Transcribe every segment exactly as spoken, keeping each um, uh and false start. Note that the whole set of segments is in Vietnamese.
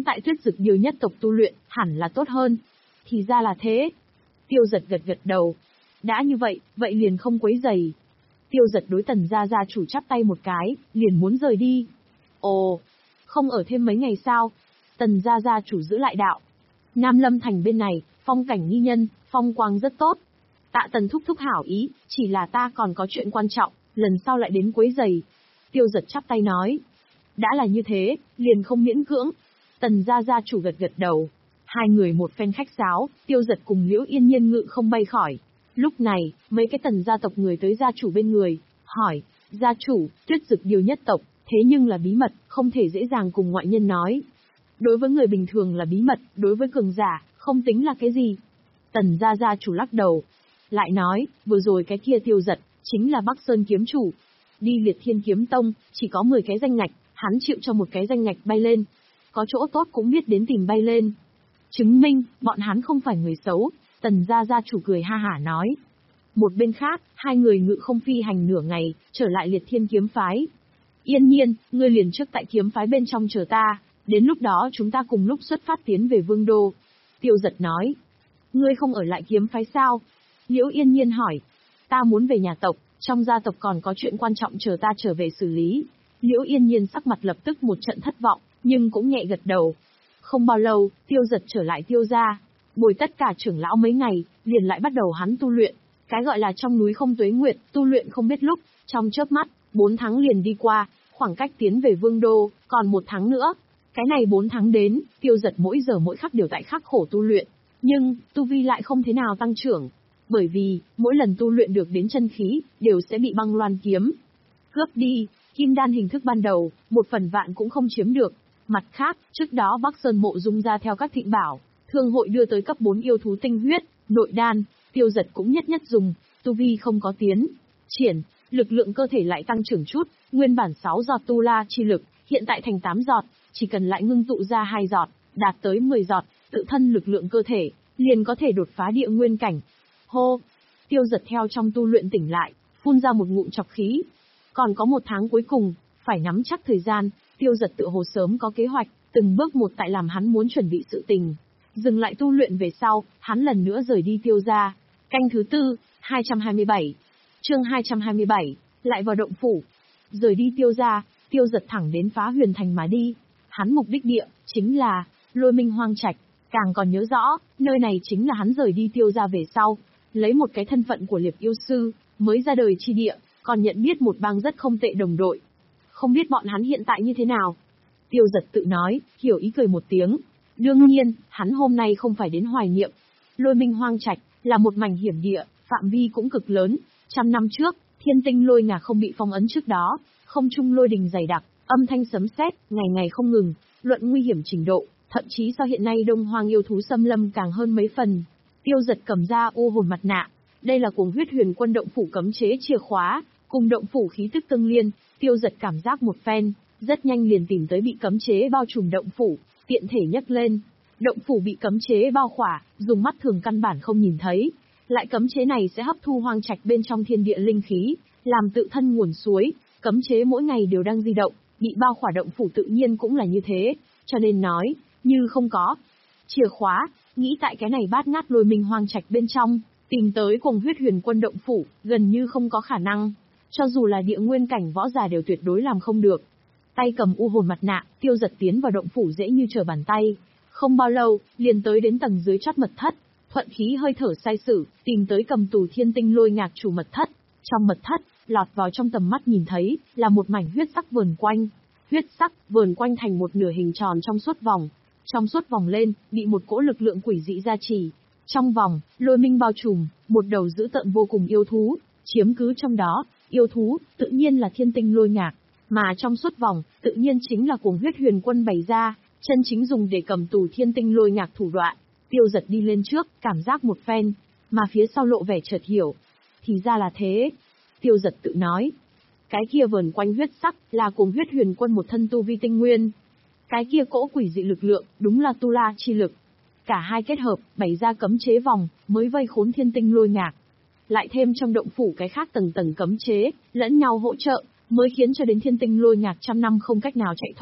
tại Tuyết Dực Điêu nhất tộc tu luyện, hẳn là tốt hơn. Thì ra là thế. Tiêu Giật gật gật đầu. Đã như vậy, vậy liền không quấy rầy. Tiêu Giật đối Tần gia gia chủ chắp tay một cái, liền muốn rời đi. Ồ, không ở thêm mấy ngày sao? Tần gia gia chủ giữ lại đạo. Nam Lâm Thành bên này, phong cảnh nghi nhân, phong quang rất tốt. Tạ Tần thúc thúc hảo ý, chỉ là ta còn có chuyện quan trọng, lần sau lại đến quấy rầy. Tiêu Giật chắp tay nói. Đã là như thế, liền không miễn cưỡng. Tần gia gia chủ gật gật đầu. Hai người một phen khách sáo, Tiêu Giật cùng Liễu Yên Nhiên ngự không bay khỏi. Lúc này, mấy cái Tần gia tộc người tới gia chủ bên người, hỏi, gia chủ, Tuyết Dực Điêu nhất tộc, thế nhưng là bí mật, không thể dễ dàng cùng ngoại nhân nói. Đối với người bình thường là bí mật, đối với cường giả, không tính là cái gì. Tần gia gia chủ lắc đầu. Lại nói, vừa rồi cái kia Tiêu Giật, chính là Bắc Sơn kiếm chủ. Đi Liệt Thiên Kiếm Tông, chỉ có mười cái danh ngạch, hắn chịu cho một cái danh ngạch bay lên. Có chỗ tốt cũng biết đến tìm bay lên. Chứng minh, bọn hắn không phải người xấu, Tần gia gia chủ cười ha hả nói. Một bên khác, hai người ngự không phi hành nửa ngày, trở lại Liệt Thiên Kiếm Phái. Yên Nhiên, ngươi liền trước tại kiếm phái bên trong chờ ta, đến lúc đó chúng ta cùng lúc xuất phát tiến về Vương Đô. Tiêu Giật nói. Ngươi không ở lại kiếm phái sao? Liễu Yên Nhiên hỏi. Ta muốn về nhà tộc, trong gia tộc còn có chuyện quan trọng chờ ta trở về xử lý. Liễu Yên Nhiên sắc mặt lập tức một trận thất vọng, nhưng cũng nhẹ gật đầu. Không bao lâu, Tiêu Giật trở lại Tiêu gia, bồi tất cả trưởng lão mấy ngày, liền lại bắt đầu hắn tu luyện. Cái gọi là trong núi không tuế nguyệt, tu luyện không biết lúc, trong chớp mắt, bốn tháng liền đi qua, khoảng cách tiến về Vương Đô, còn một tháng nữa. Cái này bốn tháng đến, Tiêu Giật mỗi giờ mỗi khắc đều tại khắc khổ tu luyện, nhưng tu vi lại không thế nào tăng trưởng, bởi vì mỗi lần tu luyện được đến chân khí, đều sẽ bị băng loan kiếm cướp đi. Kim đan hình thức ban đầu, một phần vạn cũng không chiếm được. Mặt khác, trước đó Bắc Sơn Mộ Dung ra theo các thịnh bảo, thương hội đưa tới cấp bốn yêu thú tinh huyết, nội đan, Tiêu Giật cũng nhất nhất dùng, tu vi không có tiến triển, lực lượng cơ thể lại tăng trưởng chút, nguyên bản sáu giọt tu la chi lực, hiện tại thành tám giọt, chỉ cần lại ngưng tụ ra hai giọt, đạt tới mười giọt, tự thân lực lượng cơ thể, liền có thể đột phá địa nguyên cảnh. Hô! Tiêu Giật theo trong tu luyện tỉnh lại, phun ra một ngụm trọc khí. Còn có một tháng cuối cùng, phải nắm chắc thời gian, Tiêu Giật tự hồ sớm có kế hoạch, từng bước một tại làm hắn muốn chuẩn bị sự tình. Dừng lại tu luyện về sau, hắn lần nữa rời đi Tiêu gia. Canh thứ tư, hai trăm hai mươi bảy. Chương hai trăm hai mươi bảy, lại vào động phủ. Rời đi Tiêu gia, Tiêu Giật thẳng đến Phá Huyền Thành mà đi. Hắn mục đích địa, chính là Lôi Minh Hoang Trạch. Càng còn nhớ rõ, nơi này chính là hắn rời đi Tiêu gia về sau, lấy một cái thân phận của Liệp yêu sư, mới ra đời chi địa, còn nhận biết một bang rất không tệ đồng đội. Không biết bọn hắn hiện tại như thế nào? Tiêu Giật tự nói, hiểu ý cười một tiếng. Đương nhiên, hắn hôm nay không phải đến hoài niệm. Lôi Minh Hoang Trạch là một mảnh hiểm địa, phạm vi cũng cực lớn. Trăm năm trước, thiên tinh lôi ngà không bị phong ấn trước đó, không trung lôi đình dày đặc, âm thanh sấm sét, ngày ngày không ngừng, luận nguy hiểm trình độ, thậm chí so hiện nay Đông Hoang yêu thú xâm lâm càng hơn mấy phần. Tiêu Giật cầm ra u hồn mặt nạ, đây là cuồng huyết huyền quân động phủ cấm chế chìa khóa, cùng động phủ khí tức tương liên. Tiêu Giật cảm giác một phen, rất nhanh liền tìm tới bị cấm chế bao trùm động phủ, tiện thể nhấc lên. Động phủ bị cấm chế bao khỏa, dùng mắt thường căn bản không nhìn thấy. Lại cấm chế này sẽ hấp thu hoang trạch bên trong thiên địa linh khí, làm tự thân nguồn suối. Cấm chế mỗi ngày đều đang di động, bị bao khỏa động phủ tự nhiên cũng là như thế, cho nên nói, như không có chìa khóa, nghĩ tại cái này bát ngát Lôi Minh Hoang Trạch bên trong, tìm tới cuồng huyết huyền quân động phủ, gần như không có khả năng. Cho dù là địa nguyên cảnh võ giả đều tuyệt đối làm không được. Tay cầm u hồn mặt nạ, Tiêu Giật tiến vào động phủ dễ như trở bàn tay. Không bao lâu, liền tới đến tầng dưới chót mật thất, thuận khí hơi thở sai sử, tìm tới cầm tù thiên tinh lôi ngạc chủ mật thất. Trong mật thất, lọt vào trong tầm mắt nhìn thấy, là một mảnh huyết sắc vờn quanh. Huyết sắc, vờn quanh thành một nửa hình tròn trong suốt vòng. Trong suốt vòng lên, bị một cỗ lực lượng quỷ dị gia trì. Trong vòng, lôi minh bao trùm, một đầu dữ tợn vô cùng yêu thú, chiếm cứ trong đó. Yêu thú, tự nhiên là thiên tinh lôi ngạc, mà trong suốt vòng, tự nhiên chính là cuồng huyết huyền quân bày ra, chân chính dùng để cầm tù thiên tinh lôi ngạc thủ đoạn. Tiêu Giật đi lên trước, cảm giác một phen, mà phía sau lộ vẻ chợt hiểu. Thì ra là thế. Tiêu Giật tự nói. Cái kia vờn quanh huyết sắc, là cuồng huyết huyền quân một thân tu vi tinh nguyên. Cái kia cỗ quỷ dị lực lượng, đúng là tu la chi lực. Cả hai kết hợp, bày ra cấm chế vòng, mới vây khốn thiên tinh lôi ngạc. Lại thêm trong động phủ cái khác tầng tầng cấm chế, lẫn nhau hỗ trợ, mới khiến cho đến thiên tinh lôi ngạc trăm năm không cách nào chạy thoát.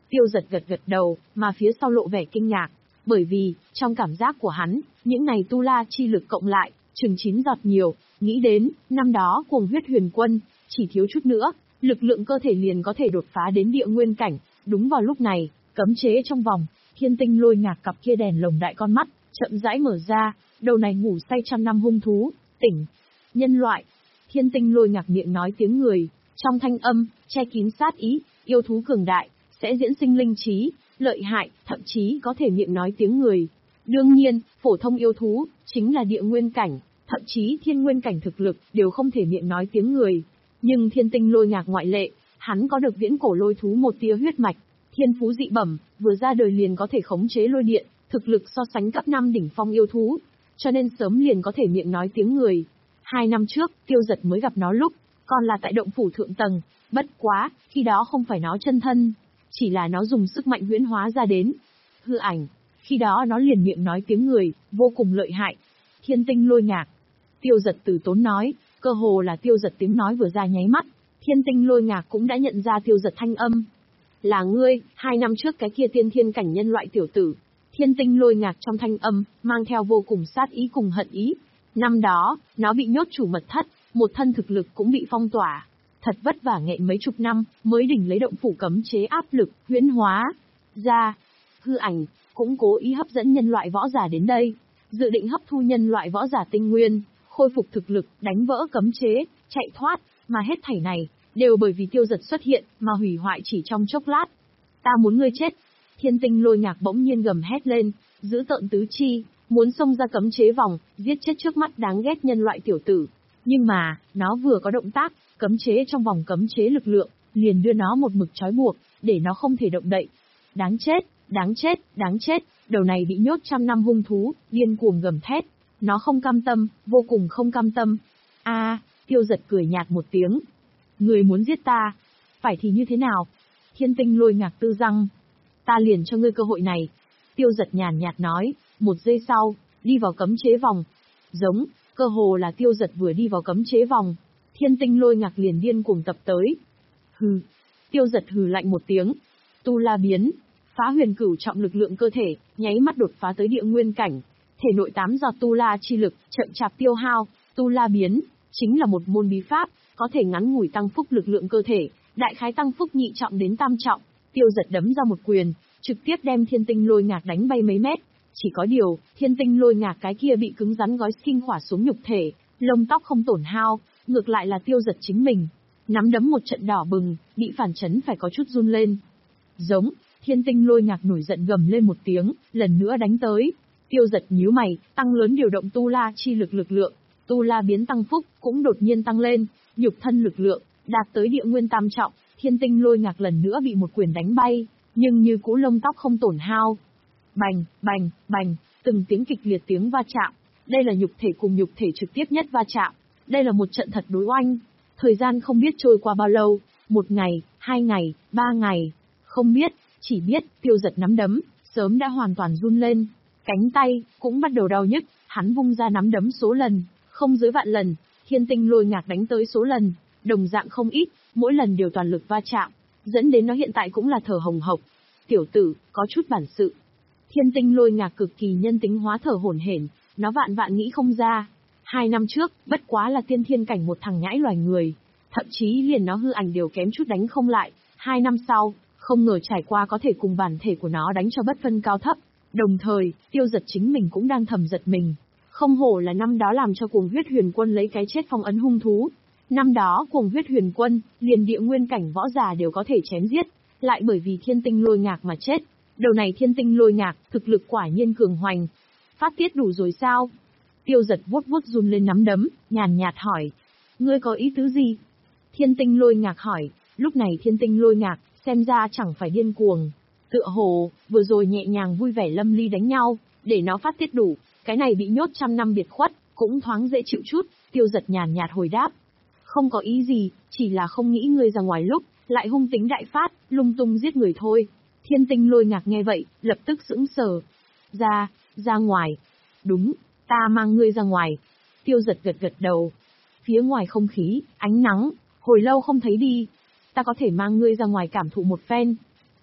Tiêu giật gật gật đầu, mà phía sau lộ vẻ kinh ngạc, bởi vì, trong cảm giác của hắn, những này tu la chi lực cộng lại, chừng chín giọt nhiều, nghĩ đến, năm đó cuồng huyết huyền quân, chỉ thiếu chút nữa, lực lượng cơ thể liền có thể đột phá đến địa nguyên cảnh, đúng vào lúc này, cấm chế trong vòng, Thiên Tinh Lôi Ngạc cặp kia đèn lồng đại con mắt, chậm rãi mở ra, đầu này ngủ say trăm năm hung thú, tỉnh, nhân loại. Thiên Tinh Lôi Ngạc miệng nói tiếng người, trong thanh âm, che kín sát ý, yêu thú cường đại, sẽ diễn sinh linh trí, lợi hại, thậm chí có thể miệng nói tiếng người. Đương nhiên, phổ thông yêu thú, chính là địa nguyên cảnh, thậm chí thiên nguyên cảnh thực lực, đều không thể miệng nói tiếng người. Nhưng Thiên Tinh Lôi Ngạc ngoại lệ, hắn có được viễn cổ lôi thú một tia huyết mạch, thiên phú dị bẩm, vừa ra đời liền có thể khống chế lôi điện, thực lực so sánh cấp năm đỉnh phong yêu thú, cho nên sớm liền có thể miệng nói tiếng người. Hai năm trước, Tiêu Giật mới gặp nó lúc, còn là tại động phủ thượng tầng, bất quá, khi đó không phải nó chân thân, chỉ là nó dùng sức mạnh huyễn hóa ra đến. Hư ảnh, khi đó nó liền miệng nói tiếng người, vô cùng lợi hại. Thiên Tinh Lôi Ngạc. Tiêu Giật từ tốn nói, cơ hồ là Tiêu Giật tiếng nói vừa ra nháy mắt, Thiên Tinh Lôi Ngạc cũng đã nhận ra Tiêu Giật thanh âm. Là ngươi, hai năm trước cái kia tiên thiên cảnh nhân loại tiểu tử. Thiên Tinh Lôi Ngạc trong thanh âm, mang theo vô cùng sát ý cùng hận ý. Năm đó, nó bị nhốt chủ mật thất, một thân thực lực cũng bị phong tỏa. Thật vất vả nghệ mấy chục năm, mới đỉnh lấy động phủ cấm chế áp lực, huyễn hóa. Ra, hư ảnh, cũng cố ý hấp dẫn nhân loại võ giả đến đây. Dự định hấp thu nhân loại võ giả tinh nguyên, khôi phục thực lực, đánh vỡ cấm chế, chạy thoát, mà hết thảy này, đều bởi vì Tiêu Giật xuất hiện, mà hủy hoại chỉ trong chốc lát. Ta muốn ngươi chết. Thiên Tinh Lôi Ngạc bỗng nhiên gầm hét lên, giữ tợn tứ chi, muốn xông ra cấm chế vòng, giết chết trước mắt đáng ghét nhân loại tiểu tử. Nhưng mà, nó vừa có động tác, cấm chế trong vòng cấm chế lực lượng, liền đưa nó một mực trói buộc, để nó không thể động đậy. Đáng chết, đáng chết, đáng chết, đầu này bị nhốt trăm năm hung thú, điên cuồng gầm thét. Nó không cam tâm, vô cùng không cam tâm. A, à, Tiêu Giật cười nhạt một tiếng. Người muốn giết ta, phải thì như thế nào? Thiên Tinh Lôi Ngạc tư răng. Ta liền cho ngươi cơ hội này. Tiêu Giật nhàn nhạt nói, một giây sau, đi vào cấm chế vòng. Giống, cơ hồ là Tiêu Giật vừa đi vào cấm chế vòng, Thiên Tinh Lôi Ngạc liền điên cuồng tập tới. Hừ. Tiêu Giật hừ lạnh một tiếng. Tu La biến, phá huyền cửu trọng lực lượng cơ thể, nháy mắt đột phá tới địa nguyên cảnh. Thể nội tám giọt tu la chi lực, chậm chạp tiêu hao. Tu La biến, chính là một môn bí pháp, có thể ngắn ngủi tăng phúc lực lượng cơ thể, đại khái tăng phúc nhị trọng đến tam trọng. Tiêu Giật đấm ra một quyền, trực tiếp đem Thiên Tinh Lôi Ngạc đánh bay mấy mét. Chỉ có điều, Thiên Tinh Lôi Ngạc cái kia bị cứng rắn gói skin khỏa xuống nhục thể, lông tóc không tổn hao, ngược lại là Tiêu Giật chính mình. Nắm đấm một trận đỏ bừng, bị phản chấn phải có chút run lên. Giống, Thiên Tinh Lôi Ngạc nổi giận gầm lên một tiếng, lần nữa đánh tới. Tiêu Giật nhíu mày, tăng lớn điều động tu la chi lực lực lượng, tu la biến tăng phúc cũng đột nhiên tăng lên, nhục thân lực lượng đạt tới địa nguyên tam trọng. Thiên Tinh Lôi Ngạc lần nữa bị một quyền đánh bay, nhưng như cũ lông tóc không tổn hao. Bành, bành, bành, từng tiếng kịch liệt tiếng va chạm. Đây là nhục thể cùng nhục thể trực tiếp nhất va chạm. Đây là một trận thật đối oanh. Thời gian không biết trôi qua bao lâu, một ngày, hai ngày, ba ngày, không biết, chỉ biết Tiêu Giật nắm đấm, sớm đã hoàn toàn run lên. Cánh tay, cũng bắt đầu đau nhức, hắn vung ra nắm đấm số lần, không dưới vạn lần. Thiên Tinh Lôi Ngạc đánh tới số lần, đồng dạng không ít, mỗi lần đều toàn lực va chạm, dẫn đến nó hiện tại cũng là thở hồng hộc. Tiểu tử, có chút bản sự. Thiên Tinh Lôi Ngạc cực kỳ nhân tính hóa thở hổn hển, nó vạn vạn nghĩ không ra. Hai năm trước, bất quá là tiên thiên cảnh một thằng nhãi loài người, thậm chí liền nó hư ảnh đều kém chút đánh không lại. Hai năm sau, không ngờ trải qua có thể cùng bản thể của nó đánh cho bất phân cao thấp. Đồng thời, Tiêu Giật chính mình cũng đang thầm giật mình. Không hổ là năm đó làm cho cuồng huyết huyền quân lấy cái chết phong ấn hung thú. Năm đó cuồng huyết huyền quân, liền địa nguyên cảnh võ giả đều có thể chém giết, lại bởi vì Thiên Tinh Lôi Ngạc mà chết. Đầu này Thiên Tinh Lôi Ngạc, thực lực quả nhiên cường hoành. Phát tiết đủ rồi sao? Tiêu Giật vuốt vuốt run lên nắm đấm, nhàn nhạt hỏi. Ngươi có ý tứ gì? Thiên Tinh Lôi Ngạc hỏi. Lúc này Thiên Tinh Lôi Ngạc, xem ra chẳng phải điên cuồng. Tựa hồ, vừa rồi nhẹ nhàng vui vẻ lâm ly đánh nhau, để nó phát tiết đủ. Cái này bị nhốt trăm năm biệt khuất, cũng thoáng dễ chịu chút. Tiêu Giật nhàn nhạt hồi đáp. Không có ý gì, chỉ là không nghĩ ngươi ra ngoài lúc, lại hung tính đại phát, lung tung giết người thôi. Thiên Tinh Lôi Ngạc nghe vậy, lập tức sững sờ. Ra, ra ngoài. Đúng, ta mang ngươi ra ngoài. Tiêu Giật gật gật đầu. Phía ngoài không khí, ánh nắng, hồi lâu không thấy đi. Ta có thể mang ngươi ra ngoài cảm thụ một phen.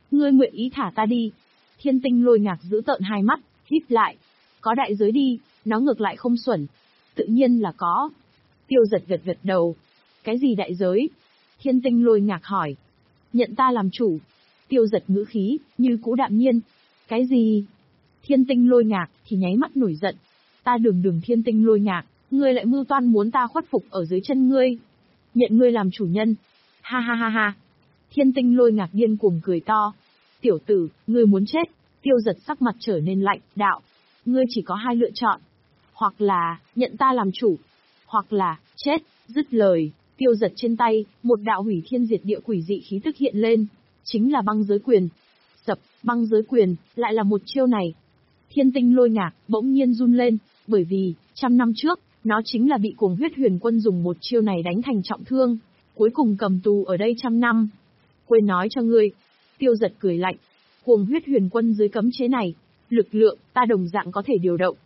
Ngươi nguyện ý thả ta đi. Thiên tinh lôi ngạc giữ tợn hai mắt, híp lại. Có đại giới đi, nó ngược lại không xuẩn. Tự nhiên là có. Tiêu giật gật gật đầu. Cái gì đại giới? Thiên tinh lôi ngạc hỏi. Nhận ta làm chủ. Tiêu giật ngữ khí, như cũ đạm nhiên. Cái gì? Thiên tinh lôi ngạc, thì nháy mắt nổi giận. Ta đường đường thiên tinh lôi ngạc, ngươi lại mưu toan muốn ta khuất phục ở dưới chân ngươi. Nhận ngươi làm chủ nhân. Ha ha ha ha. Thiên tinh lôi ngạc điên cuồng cười to. Tiểu tử, ngươi muốn chết. Tiêu giật sắc mặt trở nên lạnh, đạo. Ngươi chỉ có hai lựa chọn. Hoặc là, nhận ta làm chủ. Hoặc là, chết. Dứt lời, tiêu giật trên tay, một đạo hủy thiên diệt địa quỷ dị khí tức hiện lên. Chính là băng giới quyền. Sập, băng giới quyền, lại là một chiêu này. Thiên tinh lôi ngạc, bỗng nhiên run lên, bởi vì, trăm năm trước, nó chính là bị cuồng huyết huyền quân dùng một chiêu này đánh thành trọng thương. Cuối cùng cầm tù ở đây trăm năm. Quên nói cho ngươi. Tiêu giật cười lạnh. Cuồng huyết huyền quân dưới cấm chế này, lực lượng, ta đồng dạng có thể điều động.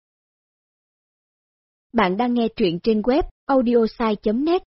Bạn đang nghe truyện trên web, audiosai chấm net.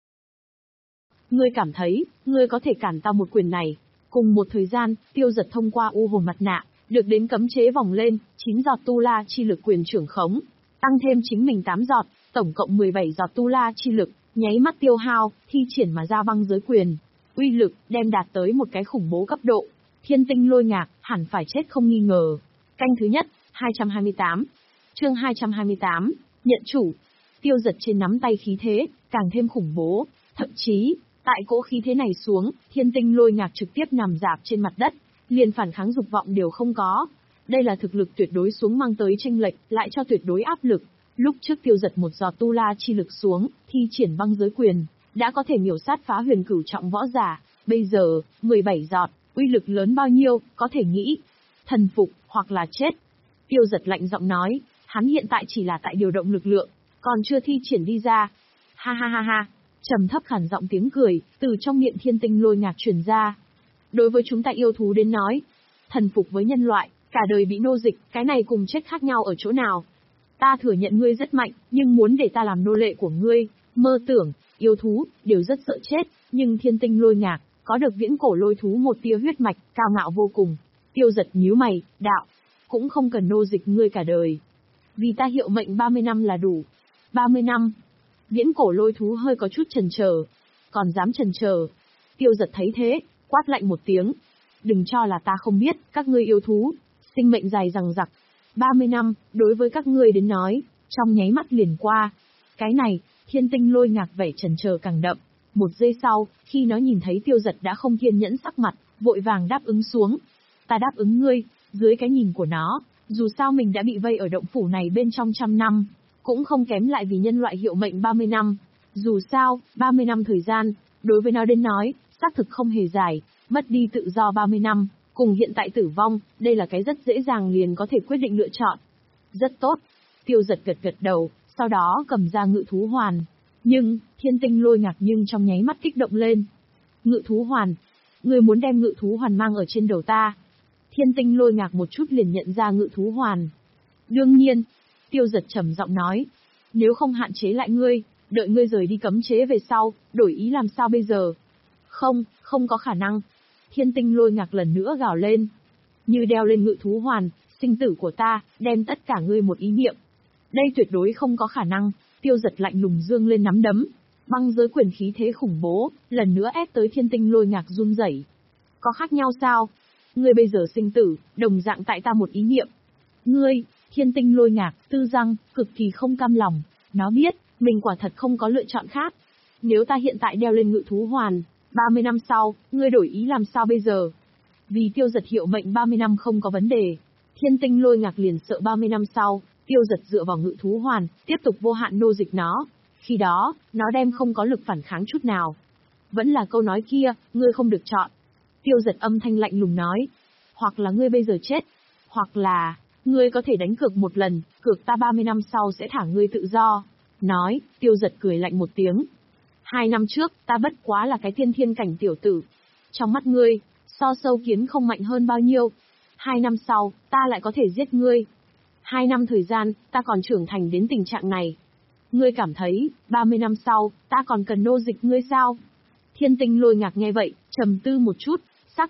Ngươi cảm thấy, ngươi có thể cản ta một quyền này. Cùng một thời gian, tiêu giật thông qua u hồn mặt nạ, được đến cấm chế vòng lên, chín giọt tu la chi lực quyền trưởng khống. Tăng thêm chính mình tám giọt, tổng cộng mười bảy giọt tu la chi lực, nháy mắt tiêu hao, thi triển mà ra băng giới quyền. Uy lực, đem đạt tới một cái khủng bố cấp độ. Thiên tinh lôi ngạc, hẳn phải chết không nghi ngờ. Canh thứ nhất, hai trăm hai mươi tám. Chương hai trăm hai mươi tám, nhận chủ. Tiêu giật trên nắm tay khí thế, càng thêm khủng bố. Thậm chí, tại cỗ khí thế này xuống, thiên tinh lôi ngạc trực tiếp nằm rạp trên mặt đất, liền phản kháng dục vọng đều không có. Đây là thực lực tuyệt đối xuống mang tới chênh lệch, lại cho tuyệt đối áp lực. Lúc trước tiêu giật một giọt tu la chi lực xuống, thi triển băng giới quyền, đã có thể miểu sát phá huyền cửu trọng võ giả. Bây giờ, mười bảy giọt, uy lực lớn bao nhiêu, có thể nghĩ. Thần phục, hoặc là chết. Tiêu giật lạnh giọng nói, hắn hiện tại chỉ là tại điều động lực lượng, còn chưa thi triển đi ra. Ha ha ha ha, trầm thấp khản giọng tiếng cười, từ trong miệng thiên tinh lôi ngạc truyền ra. Đối với chúng ta yêu thú đến nói, thần phục với nhân loại, cả đời bị nô dịch, cái này cùng chết khác nhau ở chỗ nào? Ta thừa nhận ngươi rất mạnh, nhưng muốn để ta làm nô lệ của ngươi, mơ tưởng, yêu thú, đều rất sợ chết, nhưng thiên tinh lôi ngạc, có được viễn cổ lôi thú một tia huyết mạch, cao ngạo vô cùng. Tiêu giật nhíu mày, đạo, cũng không cần nô dịch ngươi cả đời. Vì ta hiệu mệnh ba mươi năm là đủ. ba mươi năm. Viễn cổ lôi thú hơi có chút chần chờ. Còn dám chần chờ. Tiêu giật thấy thế, quát lạnh một tiếng. Đừng cho là ta không biết, các ngươi yêu thú, sinh mệnh dài dằng dặc. ba mươi năm, đối với các ngươi đến nói, trong nháy mắt liền qua. Cái này, thiên tinh lôi ngạc vẻ chần chờ càng đậm. Một giây sau, khi nó nhìn thấy tiêu giật đã không kiên nhẫn sắc mặt, vội vàng đáp ứng xuống. Ta đáp ứng ngươi, dưới cái nhìn của nó, dù sao mình đã bị vây ở động phủ này bên trong trăm năm, cũng không kém lại vì nhân loại hiệu mệnh ba mươi năm. Dù sao, ba mươi năm thời gian, đối với nó đến nói, xác thực không hề dài, mất đi tự do ba mươi năm, cùng hiện tại tử vong, đây là cái rất dễ dàng liền có thể quyết định lựa chọn. Rất tốt. Tiêu giật gật gật đầu, sau đó cầm ra ngự thú hoàn. Nhưng, thiên tinh lôi ngạc nhưng trong nháy mắt kích động lên. Ngự thú hoàn. Người muốn đem ngự thú hoàn mang ở trên đầu ta. Thiên tinh lôi ngạc một chút liền nhận ra ngự thú hoàn. Đương nhiên, tiêu giật trầm giọng nói. Nếu không hạn chế lại ngươi, đợi ngươi rời đi cấm chế về sau, đổi ý làm sao bây giờ? Không, không có khả năng. Thiên tinh lôi ngạc lần nữa gào lên. Như đeo lên ngự thú hoàn, sinh tử của ta, đem tất cả ngươi một ý niệm. Đây tuyệt đối không có khả năng. Tiêu giật lạnh lùng dương lên nắm đấm. Băng giới quyền khí thế khủng bố, lần nữa ép tới thiên tinh lôi ngạc run rẩy. Có khác nhau sao? Ngươi bây giờ sinh tử, đồng dạng tại ta một ý niệm. Ngươi, thiên tinh lôi ngạc, tư răng, cực kỳ không cam lòng. Nó biết, mình quả thật không có lựa chọn khác. Nếu ta hiện tại đeo lên ngự thú hoàn, ba mươi năm sau, ngươi đổi ý làm sao bây giờ? Vì tiêu giật hiệu mệnh ba mươi năm không có vấn đề. Thiên tinh lôi ngạc liền sợ ba mươi năm sau, tiêu giật dựa vào ngự thú hoàn, tiếp tục vô hạn nô dịch nó. Khi đó, nó đem không có lực phản kháng chút nào. Vẫn là câu nói kia, ngươi không được chọn. Tiêu giật âm thanh lạnh lùng nói. Hoặc là ngươi bây giờ chết, hoặc là, ngươi có thể đánh cược một lần, cược ta ba mươi năm sau sẽ thả ngươi tự do. Nói, tiêu giật cười lạnh một tiếng. Hai năm trước, ta bất quá là cái tiên thiên cảnh tiểu tử. Trong mắt ngươi, so sâu kiến không mạnh hơn bao nhiêu. Hai năm sau, ta lại có thể giết ngươi. Hai năm thời gian, ta còn trưởng thành đến tình trạng này. Ngươi cảm thấy, ba mươi năm sau, ta còn cần nô dịch ngươi sao? Thiên tinh lôi ngạc nghe vậy, trầm tư một chút, xác thực,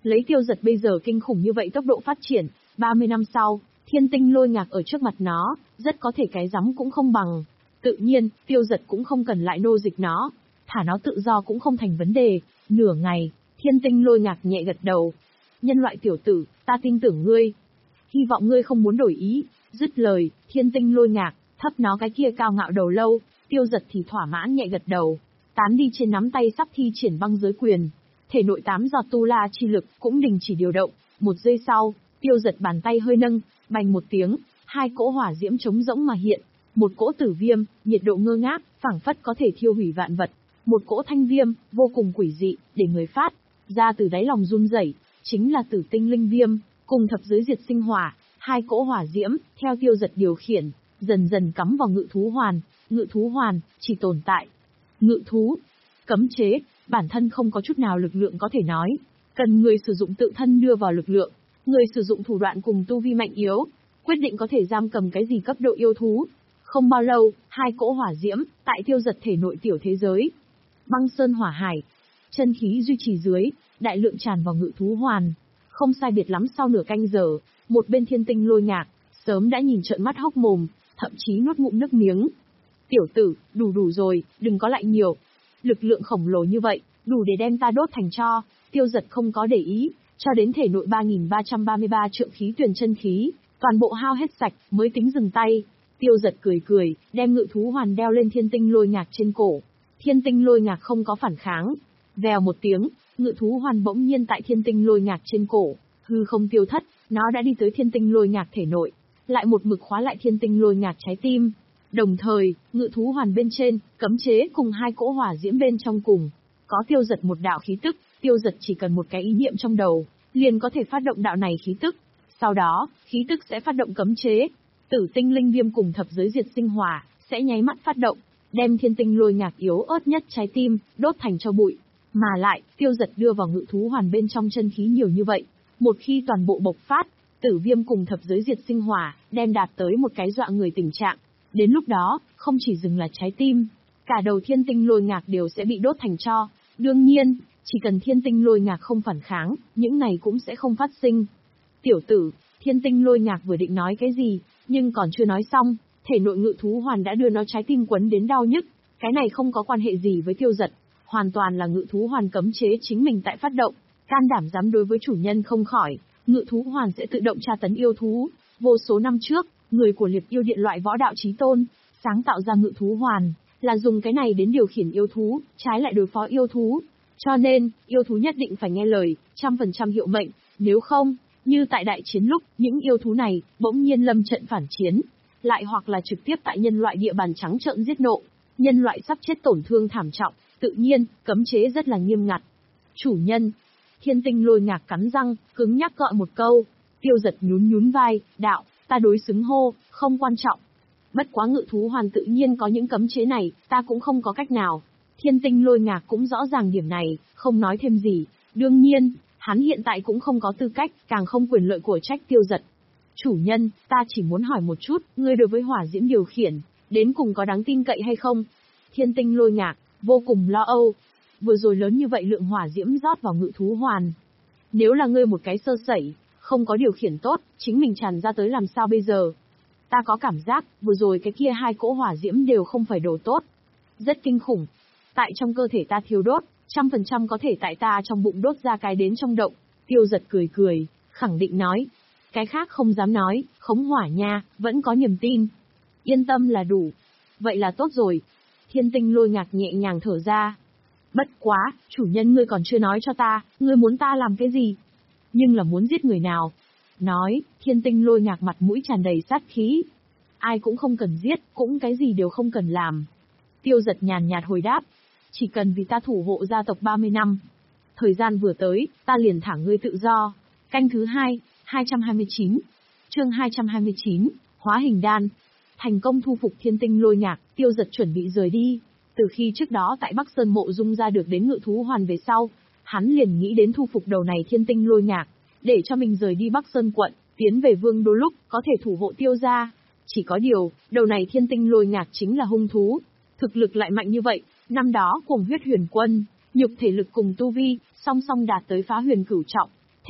Lấy Tiêu Dật bây giờ kinh khủng như vậy tốc độ phát triển, ba mươi năm sau, thiên tinh lôi ngạc ở trước mặt nó, rất có thể cái rắm cũng không bằng. Tự nhiên, Tiêu Dật cũng không cần lại nô dịch nó, thả nó tự do cũng không thành vấn đề. Nửa ngày, thiên tinh lôi ngạc nhẹ gật đầu. Nhân loại tiểu tử, ta tin tưởng ngươi. Hy vọng ngươi không muốn đổi ý. Dứt lời, thiên tinh lôi ngạc, thấp nó cái kia cao ngạo đầu lâu, Tiêu Dật thì thỏa mãn nhẹ gật đầu. Tán đi trên nắm tay sắp thi triển băng giới quyền. Thể nội tám giọt tu la chi lực cũng đình chỉ điều động. Một giây sau, Tiêu Dật bàn tay hơi nâng, bành một tiếng, hai cỗ hỏa diễm trống rỗng mà hiện. Một cỗ tử viêm, nhiệt độ ngơ ngác, phảng phất có thể thiêu hủy vạn vật. Một cỗ thanh viêm, vô cùng quỷ dị, để người phát ra từ đáy lòng run rẩy, chính là tử tinh linh viêm, cùng thập giới diệt sinh hỏa. Hai cỗ hỏa diễm, theo Tiêu Dật điều khiển, dần dần cắm vào ngự thú hoàn. Ngự thú hoàn, chỉ tồn tại. Ngự thú, cấm chế, bản thân không có chút nào lực lượng có thể nói. Cần người sử dụng tự thân đưa vào lực lượng. Người sử dụng thủ đoạn cùng tu vi mạnh yếu, quyết định có thể giam cầm cái gì cấp độ yêu thú. Không bao lâu, hai cỗ hỏa diễm, tại Tiêu Dật thể nội tiểu thế giới. Băng sơn hỏa hải, chân khí duy trì dưới, đại lượng tràn vào ngự thú hoàn. Không sai biệt lắm sau nửa canh giờ, một bên thiên tinh lôi ngạc, sớm đã nhìn trợn mắt hốc mồm, thậm chí nuốt ngụm nước miếng. Tiểu tử, đủ đủ rồi, đừng có lại nhiều. Lực lượng khổng lồ như vậy, đủ để đem ta đốt thành tro. Tiêu Dật không có để ý, cho đến thể nội ba nghìn ba trăm ba mươi ba trượng khí tuyển chân khí, toàn bộ hao hết sạch, mới tính dừng tay. Tiêu Dật cười cười, đem ngự thú hoàn đeo lên thiên tinh lôi ngạc trên cổ. Thiên tinh lôi ngạc không có phản kháng. Vèo một tiếng, ngự thú hoàn bỗng nhiên tại thiên tinh lôi ngạc trên cổ, hư không tiêu thất, nó đã đi tới thiên tinh lôi ngạc thể nội, lại một mực khóa lại thiên tinh lôi ngạc trái tim. Đồng thời, ngự thú hoàn bên trên, cấm chế cùng hai cỗ hỏa diễm bên trong cùng, có Tiêu Dật một đạo khí tức. Tiêu Dật chỉ cần một cái ý niệm trong đầu, liền có thể phát động đạo này khí tức. Sau đó, khí tức sẽ phát động cấm chế. Tử tinh linh viêm cùng thập giới diệt sinh hỏa sẽ nháy mắt phát động, đem thiên tinh lôi ngạc yếu ớt nhất trái tim đốt thành tro bụi. Mà lại, Tiêu Dật đưa vào ngự thú hoàn bên trong chân khí nhiều như vậy, một khi toàn bộ bộc phát, tử viêm cùng thập giới diệt sinh hỏa đem đạt tới một cái dọa người tình trạng. Đến lúc đó, không chỉ dừng là trái tim, cả đầu thiên tinh lôi ngạc đều sẽ bị đốt thành tro. Đương nhiên, chỉ cần thiên tinh lôi ngạc không phản kháng, những này cũng sẽ không phát sinh. Tiểu tử, thiên tinh lôi ngạc vừa định nói cái gì, nhưng còn chưa nói xong, thể nội ngự thú hoàn đã đưa nó trái tim quấn đến đau nhức. Cái này không có quan hệ gì với Tiêu Dật, hoàn toàn là ngự thú hoàn cấm chế chính mình tại phát động. Can đảm dám đối với chủ nhân không khỏi, ngự thú hoàn sẽ tự động tra tấn yêu thú. Vô số năm trước, người của Liệp Yêu Điện loại võ đạo chí tôn sáng tạo ra ngự thú hoàn, là dùng cái này đến điều khiển yêu thú, trái lại đối phó yêu thú. Cho nên, yêu thú nhất định phải nghe lời, trăm phần trăm hiệu mệnh, nếu không, như tại đại chiến lúc, những yêu thú này bỗng nhiên lâm trận phản chiến, lại hoặc là trực tiếp tại nhân loại địa bàn trắng trợn giết nộ, nhân loại sắp chết tổn thương thảm trọng, tự nhiên, cấm chế rất là nghiêm ngặt. Chủ nhân, thiên tinh lôi ngạc cắn răng, cứng nhắc gọi một câu. Tiêu Dật nhún nhún vai, đạo, ta đối xứng hô, không quan trọng. Bất quá ngự thú hoàn tự nhiên có những cấm chế này, ta cũng không có cách nào. Thiên tinh lôi ngạc cũng rõ ràng điểm này, không nói thêm gì. Đương nhiên, hắn hiện tại cũng không có tư cách, càng không quyền lợi của trách Tiêu Dật. Chủ nhân, ta chỉ muốn hỏi một chút, ngươi đối với hỏa diễm điều khiển, đến cùng có đáng tin cậy hay không? Thiên tinh lôi ngạc, vô cùng lo âu. Vừa rồi lớn như vậy lượng hỏa diễm rót vào ngự thú hoàn. Nếu là ngươi một cái sơ sẩy, không có điều khiển tốt, chính mình tràn ra tới làm sao bây giờ? Ta có cảm giác, vừa rồi cái kia hai cỗ hỏa diễm đều không phải đồ tốt. Rất kinh khủng. Tại trong cơ thể ta thiêu đốt, trăm phần trăm có thể tại ta trong bụng đốt ra cái đến trong động. Tiêu Dật cười cười, khẳng định nói. Cái khác không dám nói, khống hỏa nha, vẫn có niềm tin. Yên tâm là đủ. Vậy là tốt rồi. Thiên tinh lôi ngạc nhẹ nhàng thở ra. Bất quá, chủ nhân ngươi còn chưa nói cho ta, ngươi muốn ta làm cái gì? Nhưng là muốn giết người nào? Nói, thiên tinh lôi ngạc mặt mũi tràn đầy sát khí. Ai cũng không cần giết, cũng cái gì đều không cần làm. Tiêu Dật nhàn nhạt hồi đáp. Chỉ cần vì ta thủ hộ gia tộc ba mươi năm. Thời gian vừa tới, ta liền thả ngươi tự do. Canh thứ hai, hai trăm hai mươi chín. Chương hai trăm hai mươi chín, hóa hình đan. Thành công thu phục thiên tinh lôi ngạc, Tiêu Dật chuẩn bị rời đi. Từ khi trước đó tại Bắc Sơn Mộ Dung ra được đến ngự thú hoàn về sau, hắn liền nghĩ đến thu phục đầu này thiên tinh lôi ngạc, để cho mình rời đi Bắc Sơn quận, tiến về Vương Đô lúc có thể thủ hộ Tiêu gia. Chỉ có điều, đầu này thiên tinh lôi ngạc chính là hung thú, thực lực lại mạnh như vậy, năm đó cùng huyết huyền quân, nhục thể lực cùng tu vi, song song đạt tới phá huyền cửu trọng.